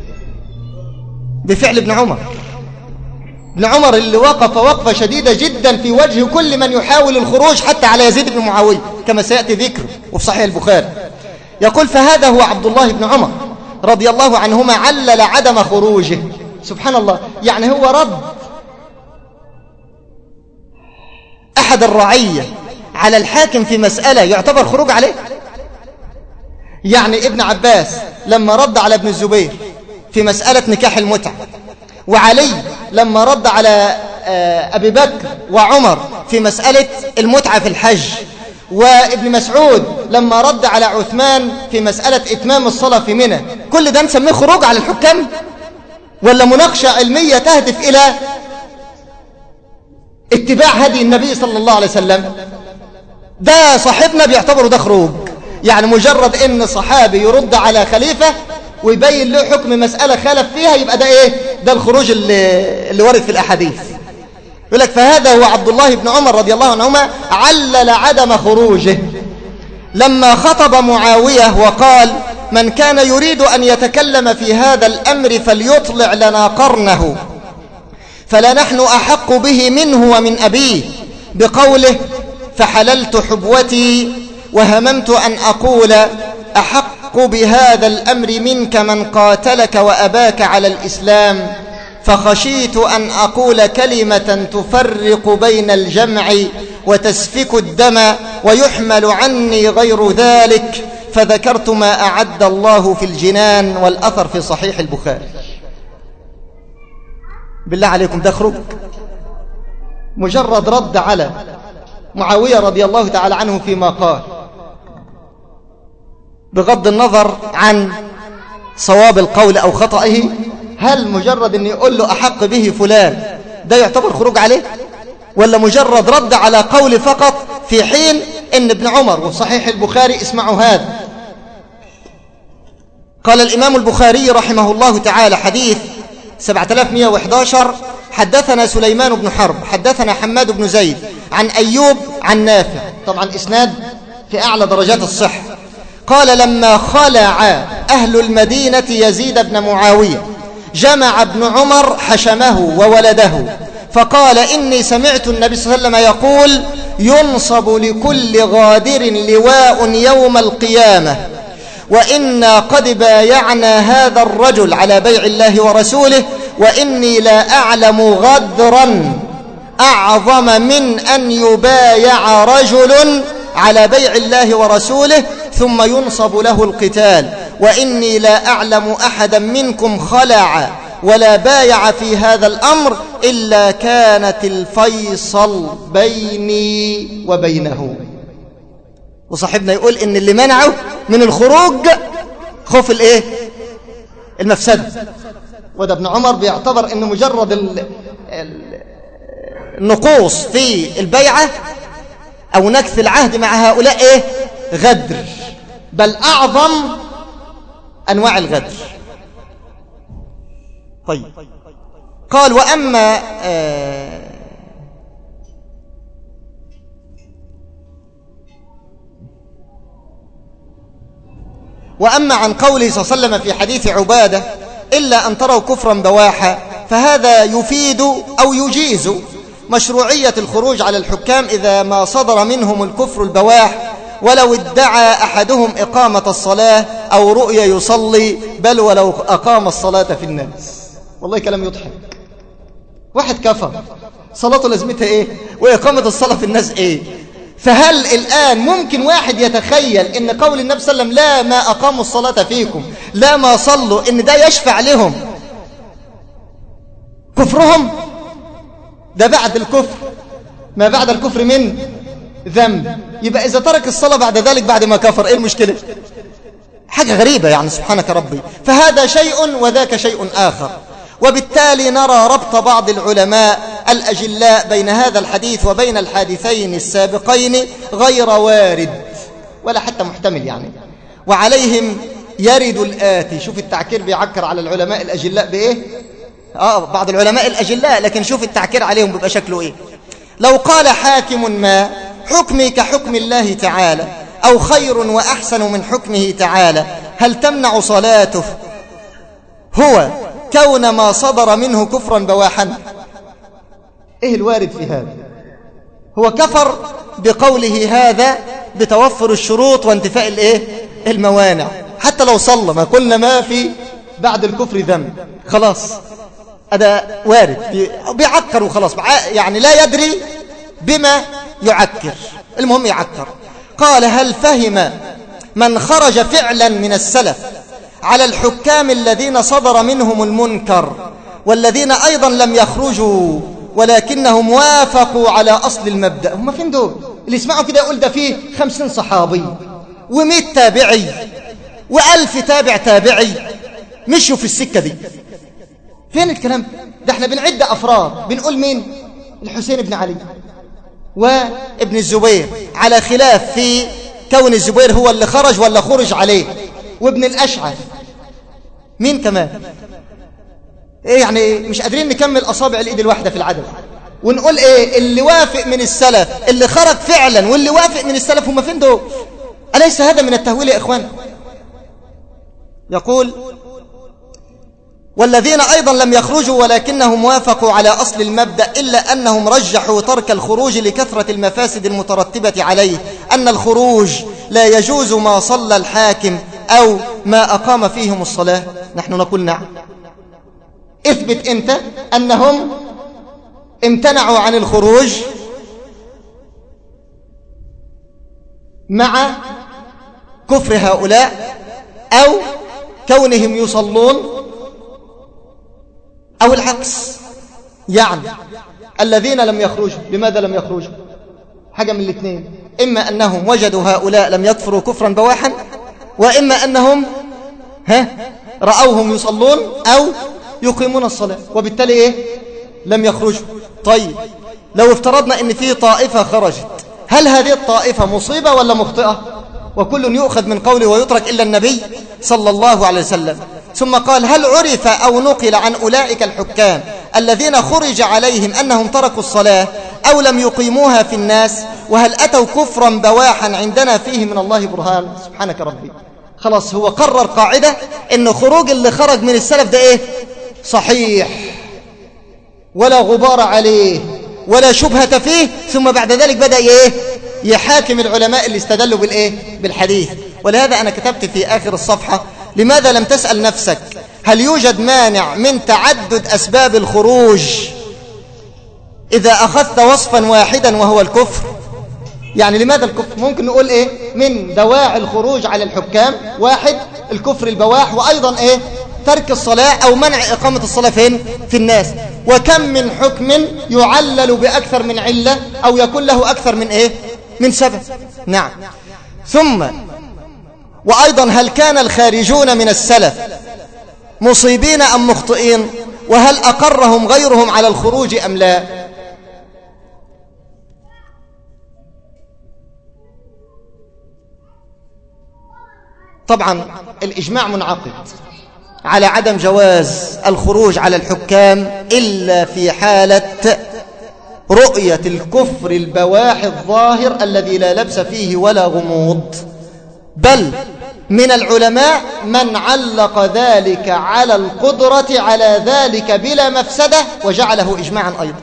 بفعل ابن عمر. ابن عمر اللي وقف وقفة شديدة جدا في وجه كل من يحاول الخروج حتى على يزيد بن معاوية كما سيأتي ذكره وفي صحيح البخاري. يقول فهذا هو عبد الله بن عمر رضي الله عنهما علل عدم خروجه. سبحان الله، يعني هو رد أحد الرعية على الحاكم في مسألة يعتبر خروج عليه. يعني ابن عباس لما رد على ابن الزبير في مسألة نكاح المتعة، وعلي لما رد على أبي بكر وعمر في مسألة المتعة في الحج، وابن مسعود لما رد على عثمان في مسألة إتمام الصلاة في منى، كل ده نسميه خروج على الحكام ولا مناقشة علمية تهدف إلى اتباع هدي النبي صلى الله عليه وسلم؟ ده صاحبنا بيعتبره ده خروج. يعني مجرد ان صحابي يرد على خليفة ويبين له حكم مسألة خالف فيها، يبقى ده ايه؟ ده الخروج اللي, اللي ورد في الأحاديث. يقول لك فهذا هو عبد الله بن عمر رضي الله عنهما علل عدم خروجه لما خطب معاوية وقال من كان يريد أن يتكلم في هذا الأمر فليطلع لنا قرنه فلا نحن أحق به منه ومن أبيه، بقوله فحللت حبوتي وهممت أن أقول أحق بهذا الأمر منك من قاتلك وأباك على الإسلام، فخشيت أن أقول كلمة تفرق بين الجمع وتسفك الدم ويحمل عني غير ذلك، فذكرت ما أعد الله في الجنان، والأثر في صحيح البخاري. بالله عليكم ده خروج؟ مجرد رد على معاوية رضي الله تعالى عنه فيما قال، بغض النظر عن صواب القول أو خطئه، هل مجرد أن يقول له أحق به فلان ده يعتبر خروج عليه؟ ولا مجرد رد على قول فقط، في حين أن ابن عمر وصحيح البخاري اسمعوا هذا. قال الإمام البخاري رحمه الله تعالى حديث سبعة آلاف ومئة وأحد عشر: حدثنا سليمان بن حرب حدثنا حماد بن زيد عن أيوب عن نافع، طبعا إسناد في أعلى درجات الصحة. قال لما خلع أهل المدينة يزيد بن معاوية جمع ابن عمر حشمه وولده، فقال إني سمعت النبي صلى الله عليه وسلم يقول ينصب لكل غادر لواء يوم القيامة، وإنا قد بايعنا هذا الرجل على بيع الله ورسوله، وإني لا أعلم غدرا أعظم من أن يبايع رجل على بيع الله ورسوله ثم ينصب له القتال، وإني لا أعلم أحدا منكم خلع ولا بايع في هذا الأمر إلا كانت الفيصل بيني وبينه. وصاحبنا يقول إن اللي منعه من الخروج خوف الإيه؟ المفسد. وده ابن عمر بيعتبر إنه مجرد ال... النقوص في البيعة أو نكث العهد مع هؤلاء إيه؟ غدر، بل أعظم أنواع الغدر. طيب، قال وأما آه وأما عن قوله صلى الله عليه وسلم في حديث عبادة إلا أن تروا كفرا بواحا، فهذا يفيد أو يجيز مشروعية الخروج على الحكام إذا ما صدر منهم الكفر البواح، ولو ادعى أحدهم إقامة الصلاة أو رؤيا يصلي، بل ولو أقام الصلاة في الناس. والله كلام يضحك. واحد كفر، صلاته لازمتها إيه؟ وإقامة الصلاة في الناس إيه؟ فهل الآن ممكن واحد يتخيل إن قول النبي صلى الله عليه وسلم لا ما أقاموا الصلاة فيكم لا ما صلوا إن ده يشفع لهم كفرهم؟ ده بعد الكفر، ما بعد الكفر من ذنب. يبقى إذا ترك الصلاة بعد ذلك بعد ما كفر إيه المشكلة؟ حاجة غريبة يعني، سبحانك ربي. فهذا شيء وذاك شيء آخر. وبالتالي نرى ربط بعض العلماء الأجلاء بين هذا الحديث وبين الحادثين السابقين غير وارد ولا حتى محتمل يعني. وعليهم يرد الآتي. شوف التعكير بيعكر على العلماء الأجلاء بإيه؟ آه بعض العلماء الأجلاء، لكن شوف التعكير عليهم بيبقى شكله إيه. لو قال حاكم ما حكمي كحكم الله تعالى أو خير وأحسن من حكمه تعالى، هل تمنع صلاته هو كون ما صدر منه كفرا بواحا؟ إيه الوارد في هذا؟ هو كفر بقوله هذا بتوفر الشروط وانتفاء الإيه؟ الموانع. حتى لو صلى ما قلنا ما في بعد الكفر ذنب، خلاص هذا وارد، بيعكر وخلاص يعني لا يدري بما يعكر، المهم يعكر. قال هل فهم من خرج فعلا من السلف على الحكام الذين صدر منهم المنكر والذين أيضا لم يخرجوا ولكنهم وافقوا على أصل المبدأ؟ هم فين دول اللي يسمعوا كده يقول ده فيه خمسين صحابي ومئة تابعي وألف تابع تابعي مشوا في السكة دي؟ فين الكلام ده؟ احنا بنعد أفراد، بنقول مين؟ الحسين بن علي وابن الزبير، على خلاف في كون الزبير هو اللي خرج ولا خرج عليه، وابن الأشعث. مين كمان؟ ايه يعني مش قادرين نكمل أصابع الإيد الواحدة في العدد. ونقول ايه اللي وافق من السلف اللي خرج فعلا واللي وافق من السلف هم فين دول؟ أليس هذا من التهويل يا إخوان؟ يقول والذين أيضا لم يخرجوا ولكنهم وافقوا على أصل المبدأ إلا أنهم رجحوا ترك الخروج لكثرة المفاسد المترتبة عليه، أن الخروج لا يجوز ما صلى الحاكم أو ما أقام فيهم الصلاة. نحن نقول نعم. اثبت أنت أنهم امتنعوا عن الخروج مع كفر هؤلاء أو كونهم يصلون أو العكس. يعني الذين لم يخرجوا، لماذا لم يخرجوا؟ حاجة من الاثنين، إما أنهم وجدوا هؤلاء لم يكفروا كفرا بواحا، وإما أنهم ها رأوهم يصلون أو يقيمون الصلاة وبالتالي إيه؟ لم يخرجوا. طيب لو افترضنا أن في طائفة خرجت، هل هذه الطائفة مصيبة ولا مخطئة؟ وكل يؤخذ من قوله ويترك إلا النبي صلى الله عليه وسلم. ثم قال هل عرف أو نقل عن أولئك الحكام الذين خرج عليهم أنهم تركوا الصلاة أو لم يقيموها في الناس، وهل أتوا كفرا بواحا عندنا فيه من الله برهان؟ سبحانك ربي. خلاص هو قرر قاعدة إن خروج اللي خرج من السلف ده إيه؟ صحيح ولا غبار عليه ولا شبهة فيه. ثم بعد ذلك بدأ إيه؟ يحاكم العلماء اللي استدلوا بالإيه؟ بالحديث. ولهذا أنا كتبت في آخر الصفحة لماذا لم تسأل نفسك هل يوجد مانع من تعدد أسباب الخروج إذا أخذت وصفا واحدا وهو الكفر؟ يعني لماذا الكفر؟ ممكن نقول إيه؟ من دواعي الخروج على الحكام واحد الكفر البواح، وأيضا إيه؟ ترك الصلاة أو منع إقامة الصلاة فين؟ في الناس. وكم من حكم يعلل بأكثر من علة أو يكون له أكثر من إيه؟ من سبب. نعم. ثم وأيضا هل كان الخارجون من السلف مصيبين أم مخطئين؟ وهل أقرهم غيرهم على الخروج أم لا؟ طبعا الإجماع منعقد على عدم جواز الخروج على الحكام إلا في حالة رؤية الكفر البواح الظاهر الذي لا لبس فيه ولا غموض. بل من العلماء من علق ذلك على القدرة على ذلك بلا مفسدة وجعله إجماعا أيضا.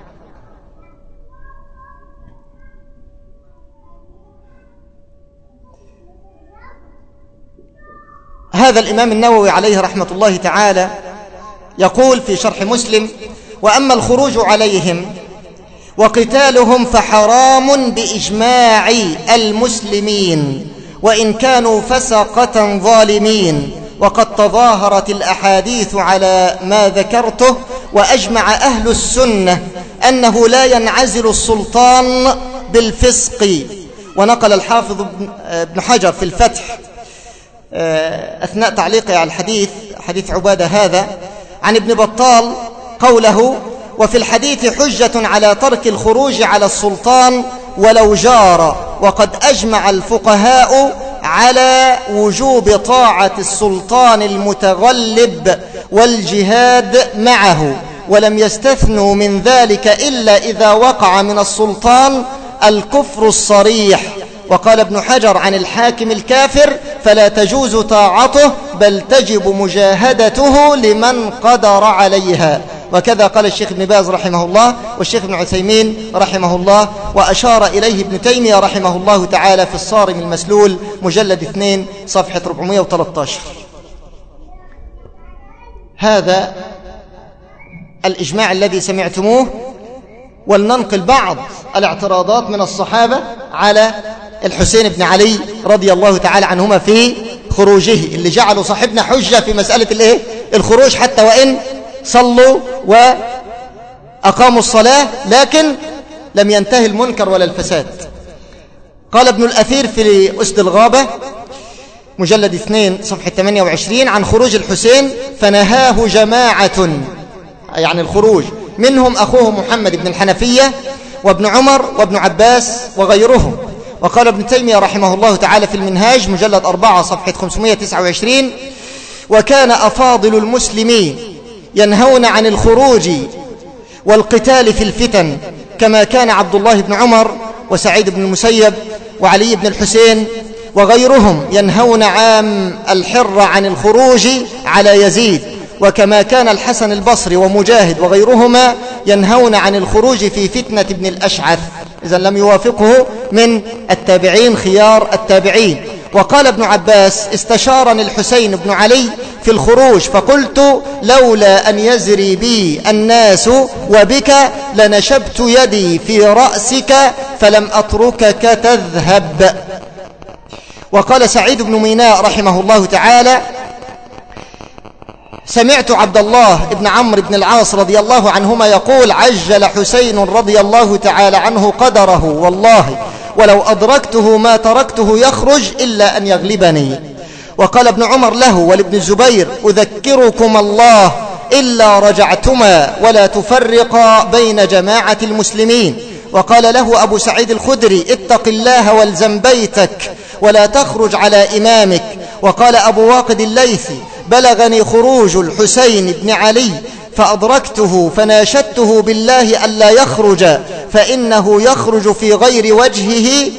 هذا الإمام النووي عليه رحمة الله تعالى يقول في شرح مسلم: وأما الخروج عليهم وقتالهم فحرام بإجماع المسلمين وإن كانوا فسقة ظالمين، وقد تظاهرت الأحاديث على ما ذكرته، وأجمع أهل السنة أنه لا ينعزل السلطان بالفسق. ونقل الحافظ ابن حجر في الفتح أثناء تعليقه على الحديث حديث عبادة هذا عن ابن بطال قوله: وفي الحديث حجة على ترك الخروج على السلطان ولو جار، وقد أجمع الفقهاء على وجوب طاعة السلطان المتغلب والجهاد معه، ولم يستثنوا من ذلك إلا إذا وقع من السلطان الكفر الصريح. وقال ابن حجر عن الحاكم الكافر: فلا تجوز طاعته بل تجب مجاهدته لمن قدر عليها. وكذا قال الشيخ ابن باز رحمه الله والشيخ ابن عثيمين رحمه الله، وأشار إليه ابن تيمية رحمه الله تعالى في الصارم المسلول مجلد اثنين صفحة أربعمائة وثلاثة عشر. هذا الإجماع الذي سمعتموه. ولننقل بعض الاعتراضات من الصحابة على الحسين بن علي رضي الله تعالى عنهما في خروجه، اللي جعلوا صاحبنا حجة في مسألة الايه الخروج، حتى وإن صلوا وأقاموا الصلاة لكن لم ينتهي المنكر ولا الفساد. قال ابن الأثير في أسد الغابة مجلد اثنين صفحة ثمانية وعشرين عن خروج الحسين: فنهاه جماعة، يعني الخروج، منهم أخوه محمد بن الحنفية وابن عمر وابن عباس وغيرهم. وقال ابن تيمية رحمه الله تعالى في المنهاج مجلد أربعة صفحة خمسمائة وتسعة وعشرين: وكان أفاضل المسلمين ينهون عن الخروج والقتال في الفتن، كما كان عبد الله بن عمر وسعيد بن المسيب وعلي بن الحسين وغيرهم ينهون عام الحر عن الخروج على يزيد، وكما كان الحسن البصري ومجاهد وغيرهما ينهون عن الخروج في فتنة ابن الأشعث، إذا لم يوافقه من التابعين خيار التابعين. وقال ابن عباس: استشارني الحسين بن علي في الخروج فقلت: لولا أن يزري بي الناس وبك لنشبت يدي في رأسك فلم أتركك تذهب. وقال سعيد بن ميناء رحمه الله تعالى: سمعت عبد الله بن عمرو بن العاص رضي الله عنهما يقول: عجل حسين رضي الله تعالى عنه قدره، والله ولو أدركته ما تركته يخرج إلا أن يغلبني. وقال ابن عمر له ولابن الزبير: أذكركم الله إلا رجعتما ولا تفرقا بين جماعة المسلمين. وقال له أبو سعيد الخدري: اتق الله والزم بيتك ولا تخرج على إمامك. وقال أبو واقد الليثي: بلغني خروج الحسين بن علي فأدركته فناشدته بالله ألا يخرج فإنه يخرج في غير وجهه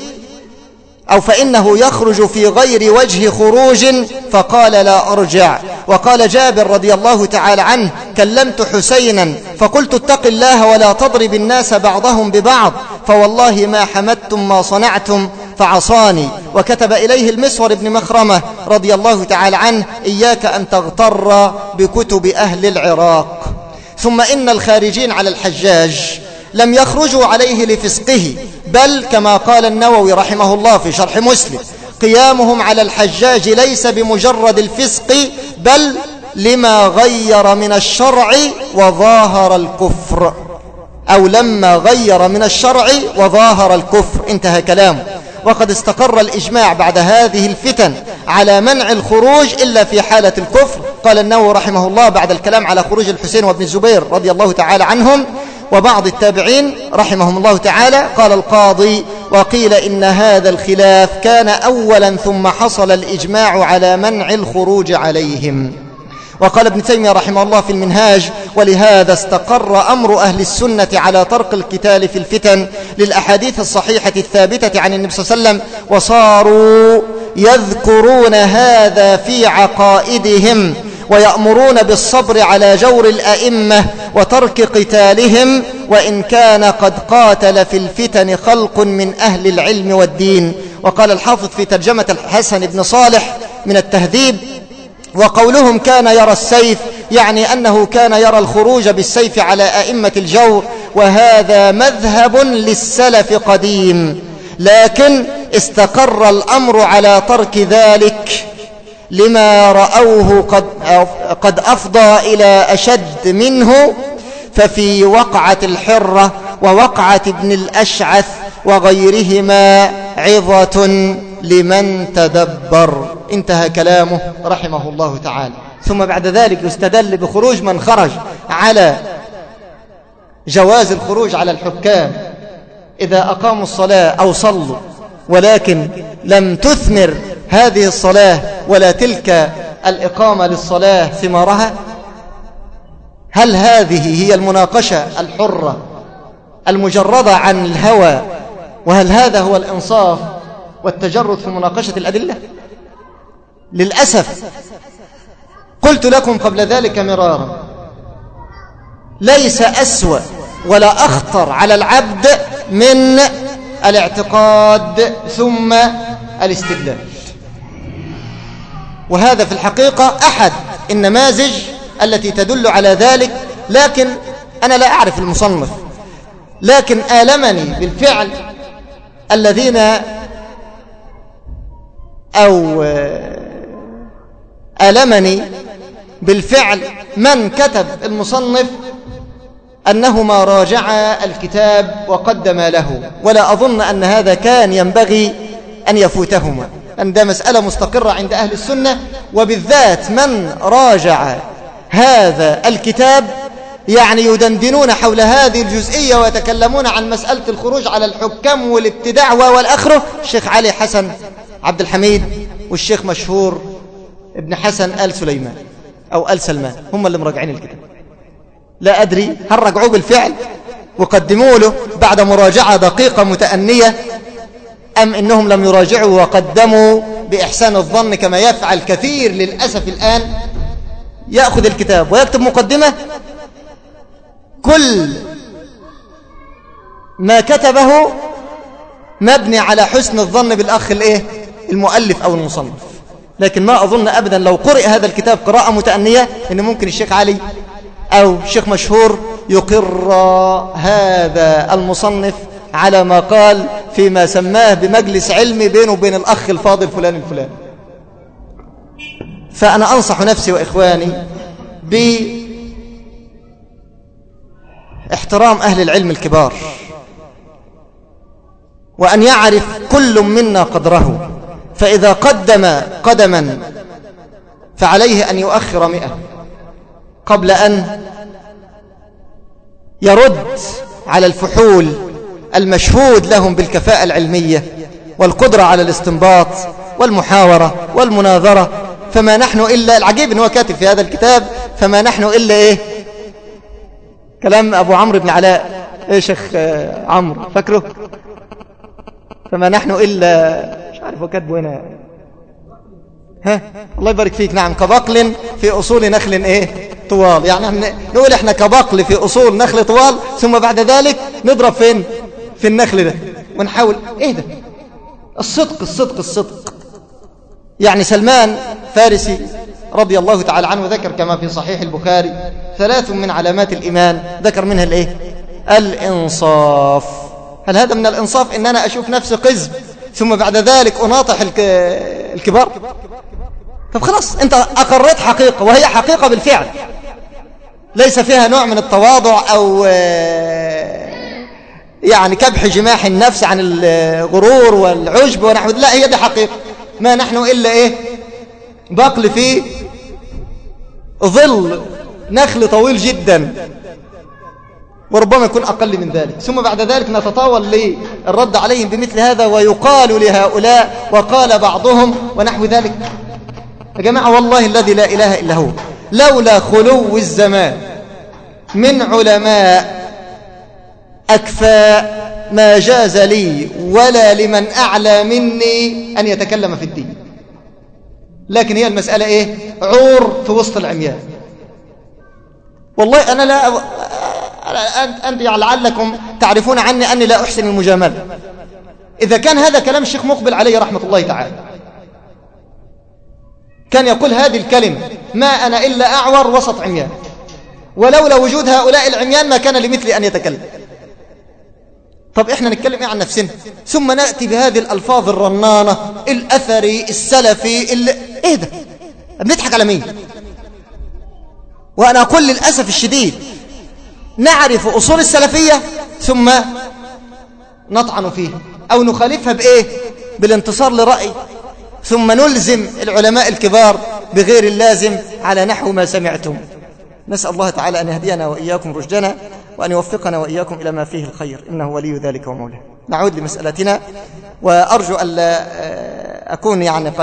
أو فإنه يخرج في غير وجه خروج فقال: لا أرجع. وقال جابر رضي الله تعالى عنه: كلمت حسينا فقلت: اتق الله ولا تضرب الناس بعضهم ببعض، فوالله ما حمدتم ما صنعتم فعصاني. وكتب إليه المسور بن مخرمة رضي الله تعالى عنه: إياك أن تغتر بكتب أهل العراق. ثم إن الخارجين على الحجاج لم يخرجوا عليه لفسقه، بل كما قال النووي رحمه الله في شرح مسلم: قيامهم على الحجاج ليس بمجرد الفسق بل لما غير من الشرع وظاهر الكفر، أو لما غير من الشرع وظاهر الكفر. انتهى كلامه. وقد استقر الإجماع بعد هذه الفتن على منع الخروج إلا في حالة الكفر. قال النووي رحمه الله بعد الكلام على خروج الحسين وابن الزبير رضي الله تعالى عنهم وبعض التابعين رحمهم الله تعالى، قال القاضي: وقيل إن هذا الخلاف كان أولا ثم حصل الإجماع على منع الخروج عليهم. وقال ابن تيمية رحمه الله في المنهاج: ولهذا استقر أمر أهل السنة على ترك القتال في الفتن للأحاديث الصحيحة الثابتة عن النبي صلى الله عليه وسلم، وصاروا يذكرون هذا في عقائدهم ويأمرون بالصبر على جور الأئمة وترك قتالهم، وإن كان قد قاتل في الفتن خلق من أهل العلم والدين. وقال الحافظ في ترجمة الحسن بن صالح من التهذيب: وقولهم كان يرى السيف يعني أنه كان يرى الخروج بالسيف على أئمة الجور، وهذا مذهب للسلف قديم، لكن استقر الأمر على ترك ذلك لما رأوه قد, قد أفضى إلى أشد منه، ففي وقعة الحرة ووقعة ابن الأشعث وغيرهما عظة لمن تدبر. انتهى كلامه رحمه الله تعالى. ثم بعد ذلك يستدل بخروج من خرج على جواز الخروج على الحكام إذا أقاموا الصلاة أو صلوا ولكن لم تثمر هذه الصلاة ولا تلك الإقامة للصلاة ثمارها. هل هذه هي المناقشة الحرة المجردة عن الهوى؟ وهل هذا هو الإنصاف والتجرد في مناقشة الأدلة؟ للأسف قلت لكم قبل ذلك مرارا: ليس أسوأ ولا أخطر على العبد من الاعتقاد ثم الاستدلال. وهذا في الحقيقة أحد النماذج التي تدل على ذلك، لكن أنا لا أعرف المصنف، لكن آلمني بالفعل الذين أو آلمني بالفعل من كتب المصنف أنهما راجعا الكتاب وقدم له، ولا أظن أن هذا كان ينبغي أن يفوتهما، أن ده مسألة مستقرة عند أهل السنة، وبالذات من راجع هذا الكتاب يعني يدندنون حول هذه الجزئية ويتكلمون عن مسألة الخروج على الحكام والابتداع والآخره. الشيخ علي حسن عبد الحميد والشيخ مشهور ابن حسن آل سليمان أو آل سلمان هم اللي مراجعين الكتاب. لا أدري هل رجعوه بالفعل وقدموا له بعد مراجعة دقيقة متأنية، أم إنهم لم يراجعوا وقدموا بإحسان الظن كما يفعل كثير للأسف الآن يأخذ الكتاب ويكتب مقدمة كل ما كتبه مبني على حسن الظن بالأخ الإيه؟ المؤلف أو المصنف. لكن ما أظن أبدا لو قرئ هذا الكتاب قراءة متأنية إن ممكن الشيخ علي أو الشيخ مشهور يقر هذا المصنف على ما قال فيما سماه بمجلس علمي بينه وبين الأخ الفاضل فلان الفلاني. فأنا أنصح نفسي وإخواني باحترام أهل العلم الكبار، وأن يعرف كل منا قدره، فإذا قدم قدما فعليه أن يؤخر مئة قبل أن يرد على الفحول المشهود لهم بالكفاءة العلمية والقدرة على الاستنباط والمحاورة والمناظرة. فما نحن إلا، العجيب أنه كاتب في هذا الكتاب فما نحن إلا إيه؟ كلام أبو عمرو بن علاء، إيه شيخ عمرو فاكره؟ فما نحن إلا، مش عارف هو كاتبه هنا، ها الله يبارك فيك، نعم، كبقل في أصول نخل إيه؟ طوال. يعني نقول إحنا كبقل في أصول نخل طوال، ثم بعد ذلك نضرب فين؟ في النخل ده ونحاول إيه ده؟ الصدق الصدق الصدق. يعني سلمان فارسي رضي الله تعالى عنه ذكر كما في صحيح البخاري ثلاث من علامات الإيمان، ذكر منها الإيه؟ الإنصاف. هل هذا من الإنصاف إن أنا أشوف نفسي قزم ثم بعد ذلك أناطح الكبار؟ طب خلاص أنت أقريت حقيقة، وهي حقيقة بالفعل ليس فيها نوع من التواضع أو يعني كبح جماح النفس عن الغرور والعجب ونحو، لا، هي دي حقيقة. ما نحن إلا إيه؟ بقل في ظل نخل طويل جدا، وربما يكون أقل من ذلك، ثم بعد ذلك نتطاول للرد عليهم بمثل هذا، ويقال لهؤلاء وقال بعضهم ونحو ذلك. يا جماعة والله الذي لا إله إلا هو، لولا خلو الزمان من علماء أكفاء ما جاز لي ولا لمن أعلى مني أن يتكلم في الدين. لكن هي المسألة إيه؟ عور في وسط العميان. والله أنا لا أ... أنت لعلكم تعرفون عني أني لا أحسن المجاملة. إذا كان هذا كلام الشيخ مقبل عليه رحمة الله تعالى، كان يقول هذه الكلمة: ما أنا إلا أعور وسط عميان، ولولا وجود هؤلاء العميان ما كان لمثلي أن يتكلم. طب إحنا نتكلم إيه عن نفسنا ثم نأتي بهذه الألفاظ الرنانة الأثري السلفي اللي... إيه ده؟ بنضحك على مين؟ وأنا أقول للأسف الشديد نعرف أصول السلفية ثم نطعن فيه أو نخالفها بإيه؟ بالانتصار لرأي، ثم نلزم العلماء الكبار بغير اللازم على نحو ما سمعتم. نسأل الله تعالى أن يهدينا وإياكم رشدنا، وأن يوفقنا وإياكم إلى ما فيه الخير، إنه ولي ذلك ومولاه. نعود لمسألتنا، وأرجو أن لا أكون يعني قد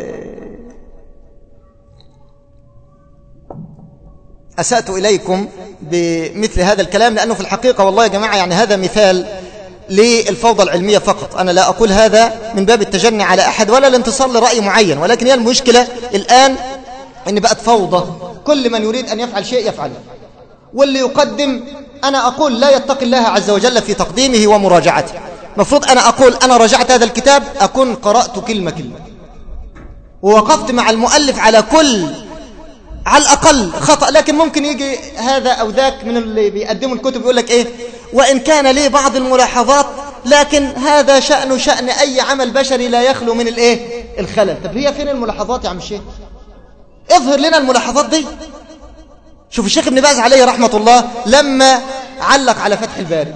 أسأت إليكم بمثل هذا الكلام، لأنه في الحقيقة والله يا جماعة يعني هذا مثال للفوضى العلمية فقط. أنا لا أقول هذا من باب التجني على أحد ولا الانتصار لرأي معين، ولكن هي المشكلة الآن أن بقت فوضى، كل من يريد أن يفعل شيء يفعله، واللي يقدم أنا أقول لا يتقي الله عز وجل في تقديمه ومراجعته. مفروض أنا أقول أنا راجعت هذا الكتاب أكون قرأت كلمة كلمة ووقفت مع المؤلف على كل على الأقل خطأ. لكن ممكن يجي هذا أو ذاك من اللي بيقدموا الكتب يقول لك إيه، وإن كان لي بعض الملاحظات لكن هذا شأن شأن أي عمل بشري لا يخلو من الإيه الخلل. طب هي فين الملاحظات يا عم الشيخ؟ اظهر لنا الملاحظات دي. شوف الشيخ ابن باز عليه رحمة الله لما علق على فتح الباري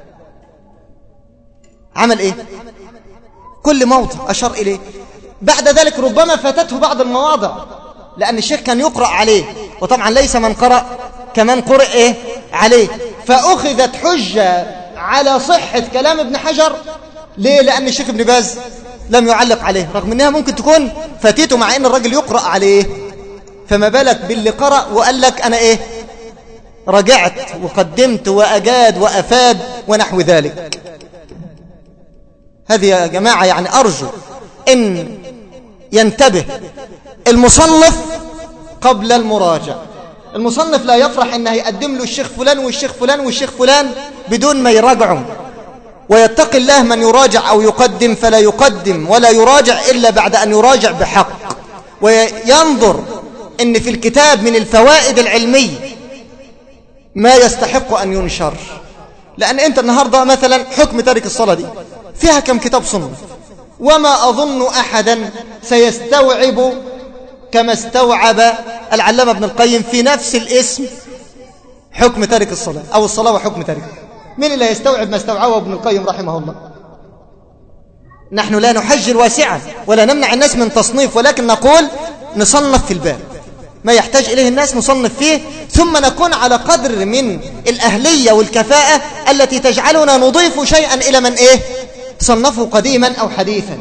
عمل إيه؟ كل موضع أشار إليه. بعد ذلك ربما فاتته بعض المواضع لأن الشيخ كان يقرأ عليه، وطبعا ليس من قرأ كمان قرأ إيه عليه، فأخذت حجة على صحة كلام ابن حجر. ليه؟ لأن الشيخ ابن باز لم يعلق عليه، رغم أنها ممكن تكون فاتته مع أن الرجل يقرأ عليه. فما بالك باللي قرأ وقال لك أنا إيه رجعت وقدمت وأجاد وأفاد ونحو ذلك. هذه يا جماعة يعني أرجو أن ينتبه المصنف قبل المراجع. المصنف لا يفرح أنه يقدم له الشيخ فلان والشيخ فلان والشيخ فلان بدون ما يراجعهم، ويتقي الله من يراجع أو يقدم فلا يقدم ولا يراجع إلا بعد أن يراجع بحق، وينظر أن في الكتاب من الفوائد العلمية ما يستحق أن ينشر. لأن أنت النهاردة مثلا حكم تارك الصلاة دي فيها كم كتاب صنف، وما أظن أحدا سيستوعب كما استوعب العلامة ابن القيم في نفس الاسم حكم تارك الصلاة أو الصلاة وحكم تارك. من اللي يستوعب ما استوعبه ابن القيم رحمه الله؟ نحن لا نحجر واسعا ولا نمنع الناس من تصنيف، ولكن نقول نصنف في الباب ما يحتاج إليه الناس نصنف فيه، ثم نكون على قدر من الأهلية والكفاءة التي تجعلنا نضيف شيئا إلى من إيه صنفوا قديما أو حديثا.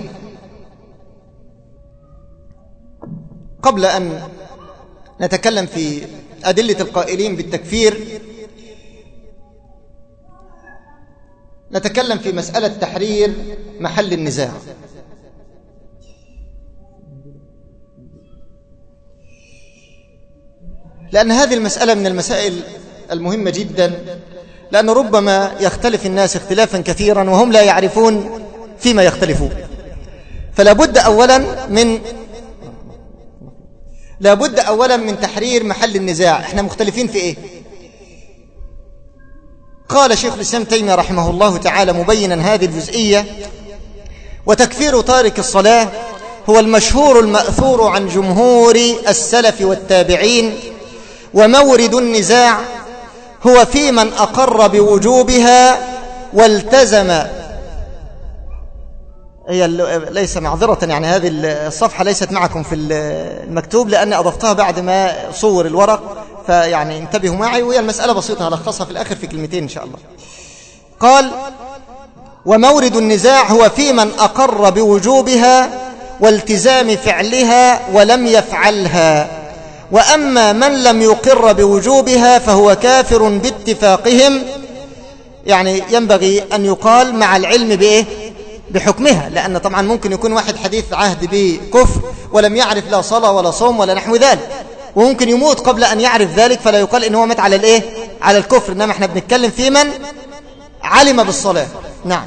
قبل أن نتكلم في أدلة القائلين بالتكفير نتكلم في مسألة تحرير محل النزاع. لأن هذه المسألة من المسائل المهمة جدا، لأن ربما يختلف الناس اختلافا كثيرا وهم لا يعرفون فيما يختلفون. فلا بد أولا من لا بد أولا من تحرير محل النزاع. احنا مختلفين في ايه؟ قال شيخ الإسلام تيمية رحمه الله تعالى مبينا هذه الجزئية: وتكفير تارك الصلاة هو المشهور المأثور عن جمهور السلف والتابعين، ومورد النزاع هو في من أقر بوجوبها والتزم. هي ليس معذرة، يعني هذه الصفحة ليست معكم في المكتوب لأني أضفتها بعد ما صور الورق، فيعني انتبهوا معي، وهي المسألة بسيطة هلخصها في الآخر في كلمتين إن شاء الله. قال: ومورد النزاع هو في من أقر بوجوبها والتزام فعلها ولم يفعلها، وأما من لم يقر بوجوبها فهو كافر باتفاقهم. يعني ينبغي أن يقال مع العلم بإيه؟ بحكمها، لأن طبعا ممكن يكون واحد حديث عهد بكفر ولم يعرف لا صلاة ولا صوم ولا نحو ذلك، وممكن يموت قبل أن يعرف ذلك، فلا يقال إنه مات على الإيه؟ على الكفر، إنما احنا بنتكلم في من علم بالصلاة. نعم.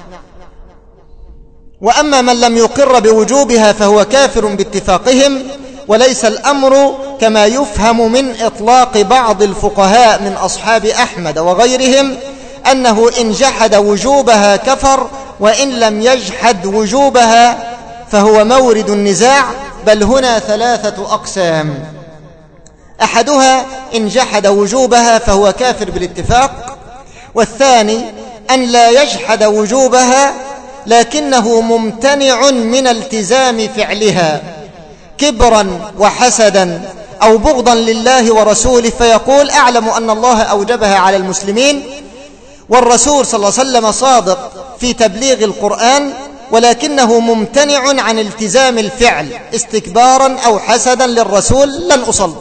وأما من لم يقر بوجوبها فهو كافر باتفاقهم، وليس الأمر كما يفهم من إطلاق بعض الفقهاء من أصحاب أحمد وغيرهم أنه إن جحد وجوبها كفر، وإن لم يجحد وجوبها فهو مورد النزاع، بل هنا ثلاثة أقسام: أحدها إن جحد وجوبها فهو كافر بالاتفاق، والثاني أن لا يجحد وجوبها لكنه ممتنع من التزام فعلها كبرا وحسدا أو بغضا لله ورسوله، فيقول: أعلم أن الله أوجبها على المسلمين والرسول صلى الله عليه وسلم صادق في تبليغ القرآن، ولكنه ممتنع عن التزام الفعل استكبارا أو حسدا للرسول، لن أصل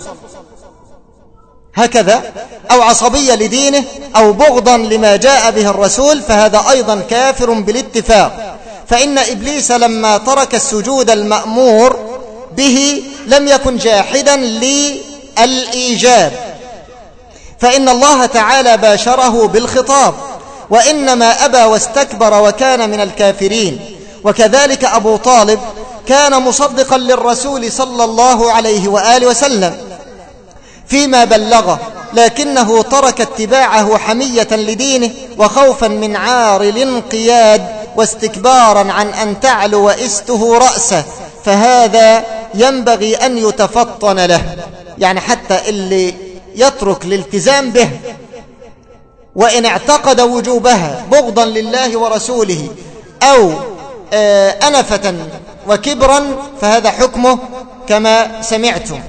هكذا، أو عصبية لدينه أو بغضا لما جاء به الرسول، فهذا أيضا كافر بالاتفاق. فإن إبليس لما ترك السجود المأمور به لم يكن جاحدا للإيجاب، فإن الله تعالى باشره بالخطاب، وإنما أبى واستكبر وكان من الكافرين. وكذلك أبو طالب كان مصدقا للرسول صلى الله عليه وآله وسلم فيما بلغه، لكنه ترك اتباعه حمية لدينه وخوفا من عار الانقياد واستكبارا عن أن تعلو وإسته رأسه، فهذا ينبغي أن يتفطن له. يعني حتى اللي يترك الالتزام به وإن اعتقد وجوبها بغضا لله ورسوله أو أنفة وكبرا فهذا حكمه كما سمعتم.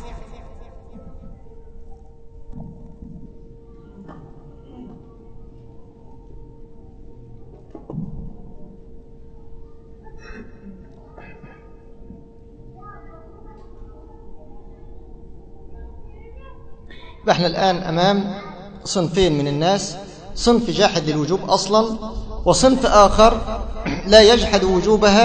فإحنا الآن أمام صنفين من الناس: صنف جاحد للوجوب أصلا، وصنف آخر لا يجحد وجوبها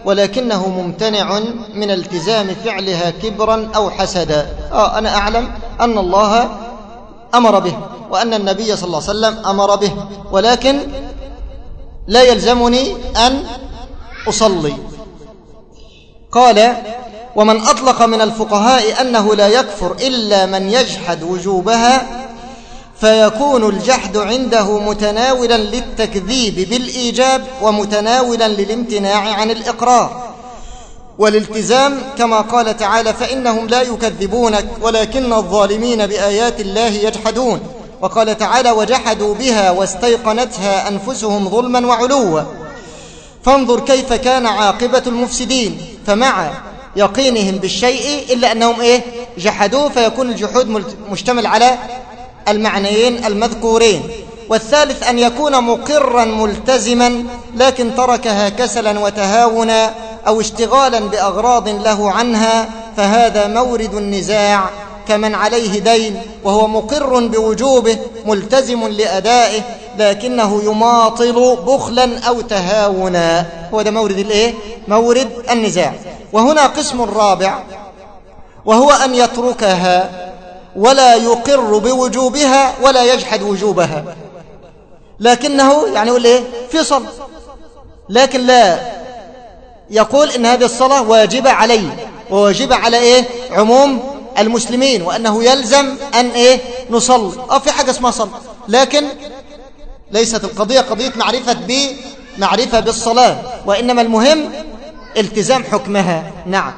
ولكنه ممتنع من التزام فعلها كبرا أو حسدا. آه أنا أعلم أن الله أمر به وأن النبي صلى الله عليه وسلم أمر به، ولكن لا يلزمني أن أصلي. قال: ومن أطلق من الفقهاء أنه لا يكفر إلا من يجحد وجوبها، فيكون الجحد عنده متناولا للتكذيب بالإيجاب ومتناولا للامتناع عن الإقرار والالتزام، كما قال تعالى: فإنهم لا يكذبونك ولكن الظالمين بآيات الله يجحدون. وقال تعالى: وجحدوا بها واستيقنتها أنفسهم ظلما وعلوا. فانظر كيف كان عاقبة المفسدين، فمع يقينهم بالشيء إلا أنهم إيه؟ جحدوه، فيكون الجحود مشتمل على المعنيين المذكورين. والثالث أن يكون مقرا ملتزما لكن تركها كسلا وتهاونا أو اشتغالا بأغراض له عنها، فهذا مورد النزاع كمن عليه دين وهو مقر بوجوبه ملتزم لأدائه لكنه يماطل بخلا أو تهاونا، هو ده مورد الإيه؟ مورد النزاع. وهنا قسم رابع، وهو أن يتركها ولا يقر بوجوبها ولا يجحد وجوبها، لكنه يعني يقول إيه؟ في صلاة، لكن لا يقول إن هذه الصلاة واجبة علي وواجبة على إيه؟ عموم المسلمين، وأنه يلزم أن إيه؟ نصلي. أو في حاجة اسمها صلاة، لكن ليست القضية قضية معرفة بمعرفة بالصلاة، وإنما المهم التزام حكمها. نعم.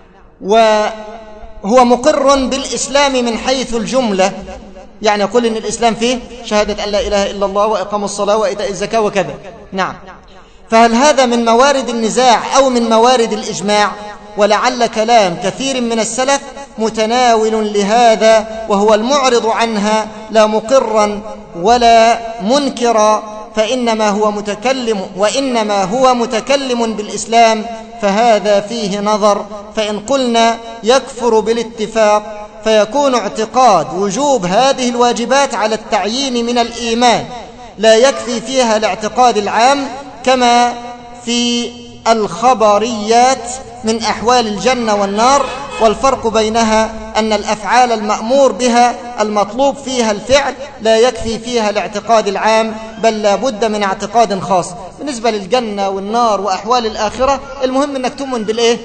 وهو مقر بالإسلام من حيث الجملة، يعني يقول إن الإسلام فيه شهادة أن لا إله إلا الله وإقام الصلاة وإيتاء الزكاة وكذا. نعم. فهل هذا من موارد النزاع أو من موارد الإجماع؟ ولعل كلام كثير من السلف متناول لهذا، وهو المعرض عنها لا مقرا ولا منكرا، فإنما هو متكلم وإنما هو متكلم بالإسلام، فهذا فيه نظر. فإن قلنا يكفر بالاتفاق فيكون اعتقاد وجوب هذه الواجبات على التعيين من الإيمان، لا يكفي فيها الاعتقاد العام كما في الخبريات من أحوال الجنة والنار. والفرق بينها أن الأفعال المأمور بها المطلوب فيها الفعل لا يكفي فيها الاعتقاد العام، بل لا بد من اعتقاد خاص. بالنسبة للجنة والنار وأحوال الآخرة، المهم أنك تؤمن بالإيه؟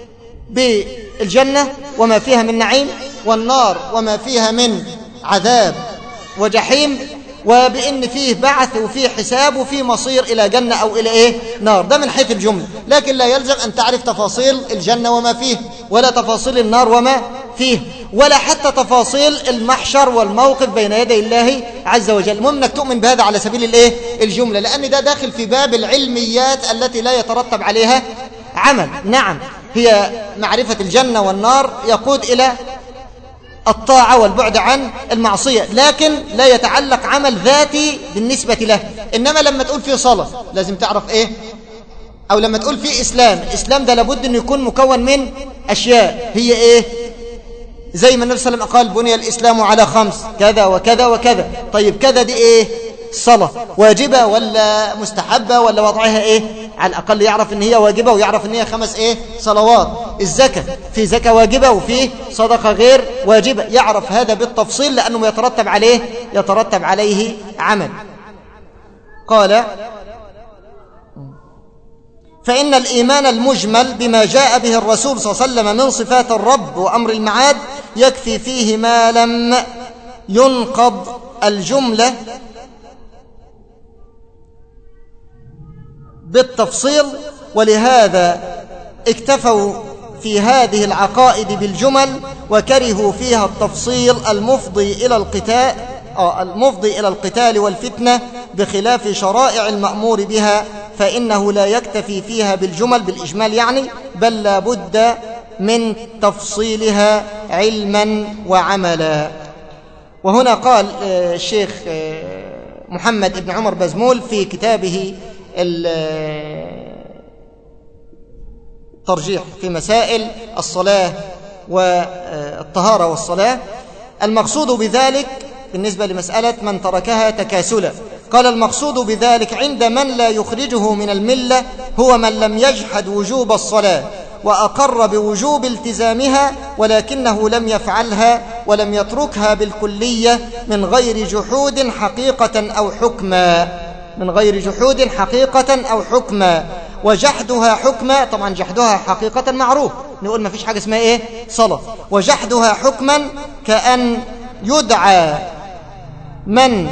بالجنة وما فيها من نعيم، والنار وما فيها من عذاب وجحيم، وبأن فيه بعث وفيه حساب وفيه مصير إلى جنة أو إلى إيه؟ نار. ده من حيث الجملة، لكن لا يلزم أن تعرف تفاصيل الجنة وما فيه، ولا تفاصيل النار وما فيه، ولا حتى تفاصيل المحشر والموقف بين يدي الله عز وجل. المهم أنك تؤمن بهذا على سبيل الإيه؟ الجملة، لأن ده داخل في باب العلميات التي لا يترتب عليها عمل. نعم، هي معرفة الجنة والنار يقود إلى الطاعة والبعد عن المعصية، لكن لا يتعلق عمل ذاتي بالنسبة له. إنما لما تقول فيه صلاة لازم تعرف إيه؟ أو لما تقول فيه إسلام، الإسلام ده لابد أن يكون مكون من أشياء، هي إيه؟ زي ما النبي صلى الله عليه وسلم قال: بني الإسلام على خمس، كذا وكذا وكذا. طيب كذا دي إيه؟ الصلاة واجبة ولا مستحبة ولا وضعها إيه؟ على الأقل يعرف إن هي واجبة ويعرف إن هي خمس إيه؟ صلوات. الزكاة، في زكاة واجبة وفي صدقة غير واجبة، يعرف هذا بالتفصيل لأنه يترتب عليه يترتب عليه عمل. قال: فإن الإيمان المجمل بما جاء به الرسول صلى الله عليه وسلم من صفات الرب وأمر المعاد يكفي فيه ما لم ينقض الجملة بالتفصيل، ولهذا اكتفوا في هذه العقائد بالجمل وكرهوا فيها التفصيل المفضي إلى القتال آه المفضي إلى القتال والفتنة، بخلاف شرائع المأمور بها فإنه لا يكتفي فيها بالجمل بالإجمال يعني، بل لا بد من تفصيلها علما وعملا. وهنا قال الشيخ محمد بن عمر بازمول في كتابه الترجيح في مسائل الصلاة والطهارة والصلاة: المقصود بذلك بالنسبة لمسألة من تركها تكاسلا، قال المقصود بذلك عند من لا يخرجه من الملة هو من لم يجحد وجوب الصلاة وأقر بوجوب التزامها ولكنه لم يفعلها ولم يتركها بالكلية من غير جحود حقيقة أو حكما من غير جحود حقيقة أو حكما. وجحدها حكما، طبعا جحدها حقيقة معروف، نقول ما فيش حاجة اسمها إيه؟ صلاة. وجحدها حكما كأن يدعى من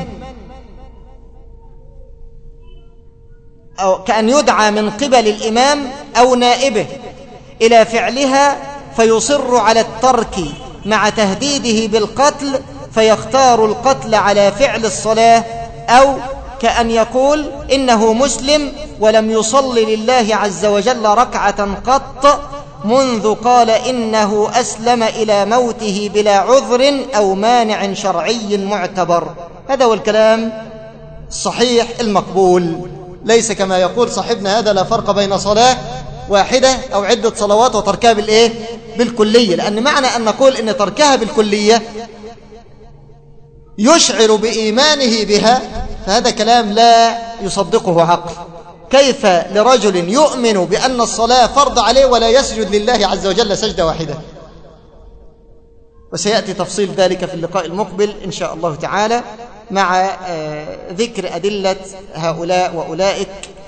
أو كأن يدعى من قبل الإمام أو نائبه إلى فعلها فيصر على الترك مع تهديده بالقتل فيختار القتل على فعل الصلاة، أو كأن يقول إنه مسلم ولم يصلي لله عز وجل ركعة قط منذ قال إنه أسلم إلى موته بلا عذر أو مانع شرعي معتبر. هذا هو الكلام الصحيح المقبول، ليس كما يقول صاحبنا هذا لا فرق بين صلاة واحدة أو عدة صلوات وتركها بالإيه؟ بالكلية، لأن معنى أن نقول إن تركها بالكلية يشعر بإيمانه بها فهذا كلام لا يصدقه عقل. كيف لرجل يؤمن بأن الصلاة فرض عليه ولا يسجد لله عز وجل سجدة واحدة؟ وسيأتي تفصيل ذلك في اللقاء المقبل إن شاء الله تعالى مع ذكر أدلة هؤلاء وأولئك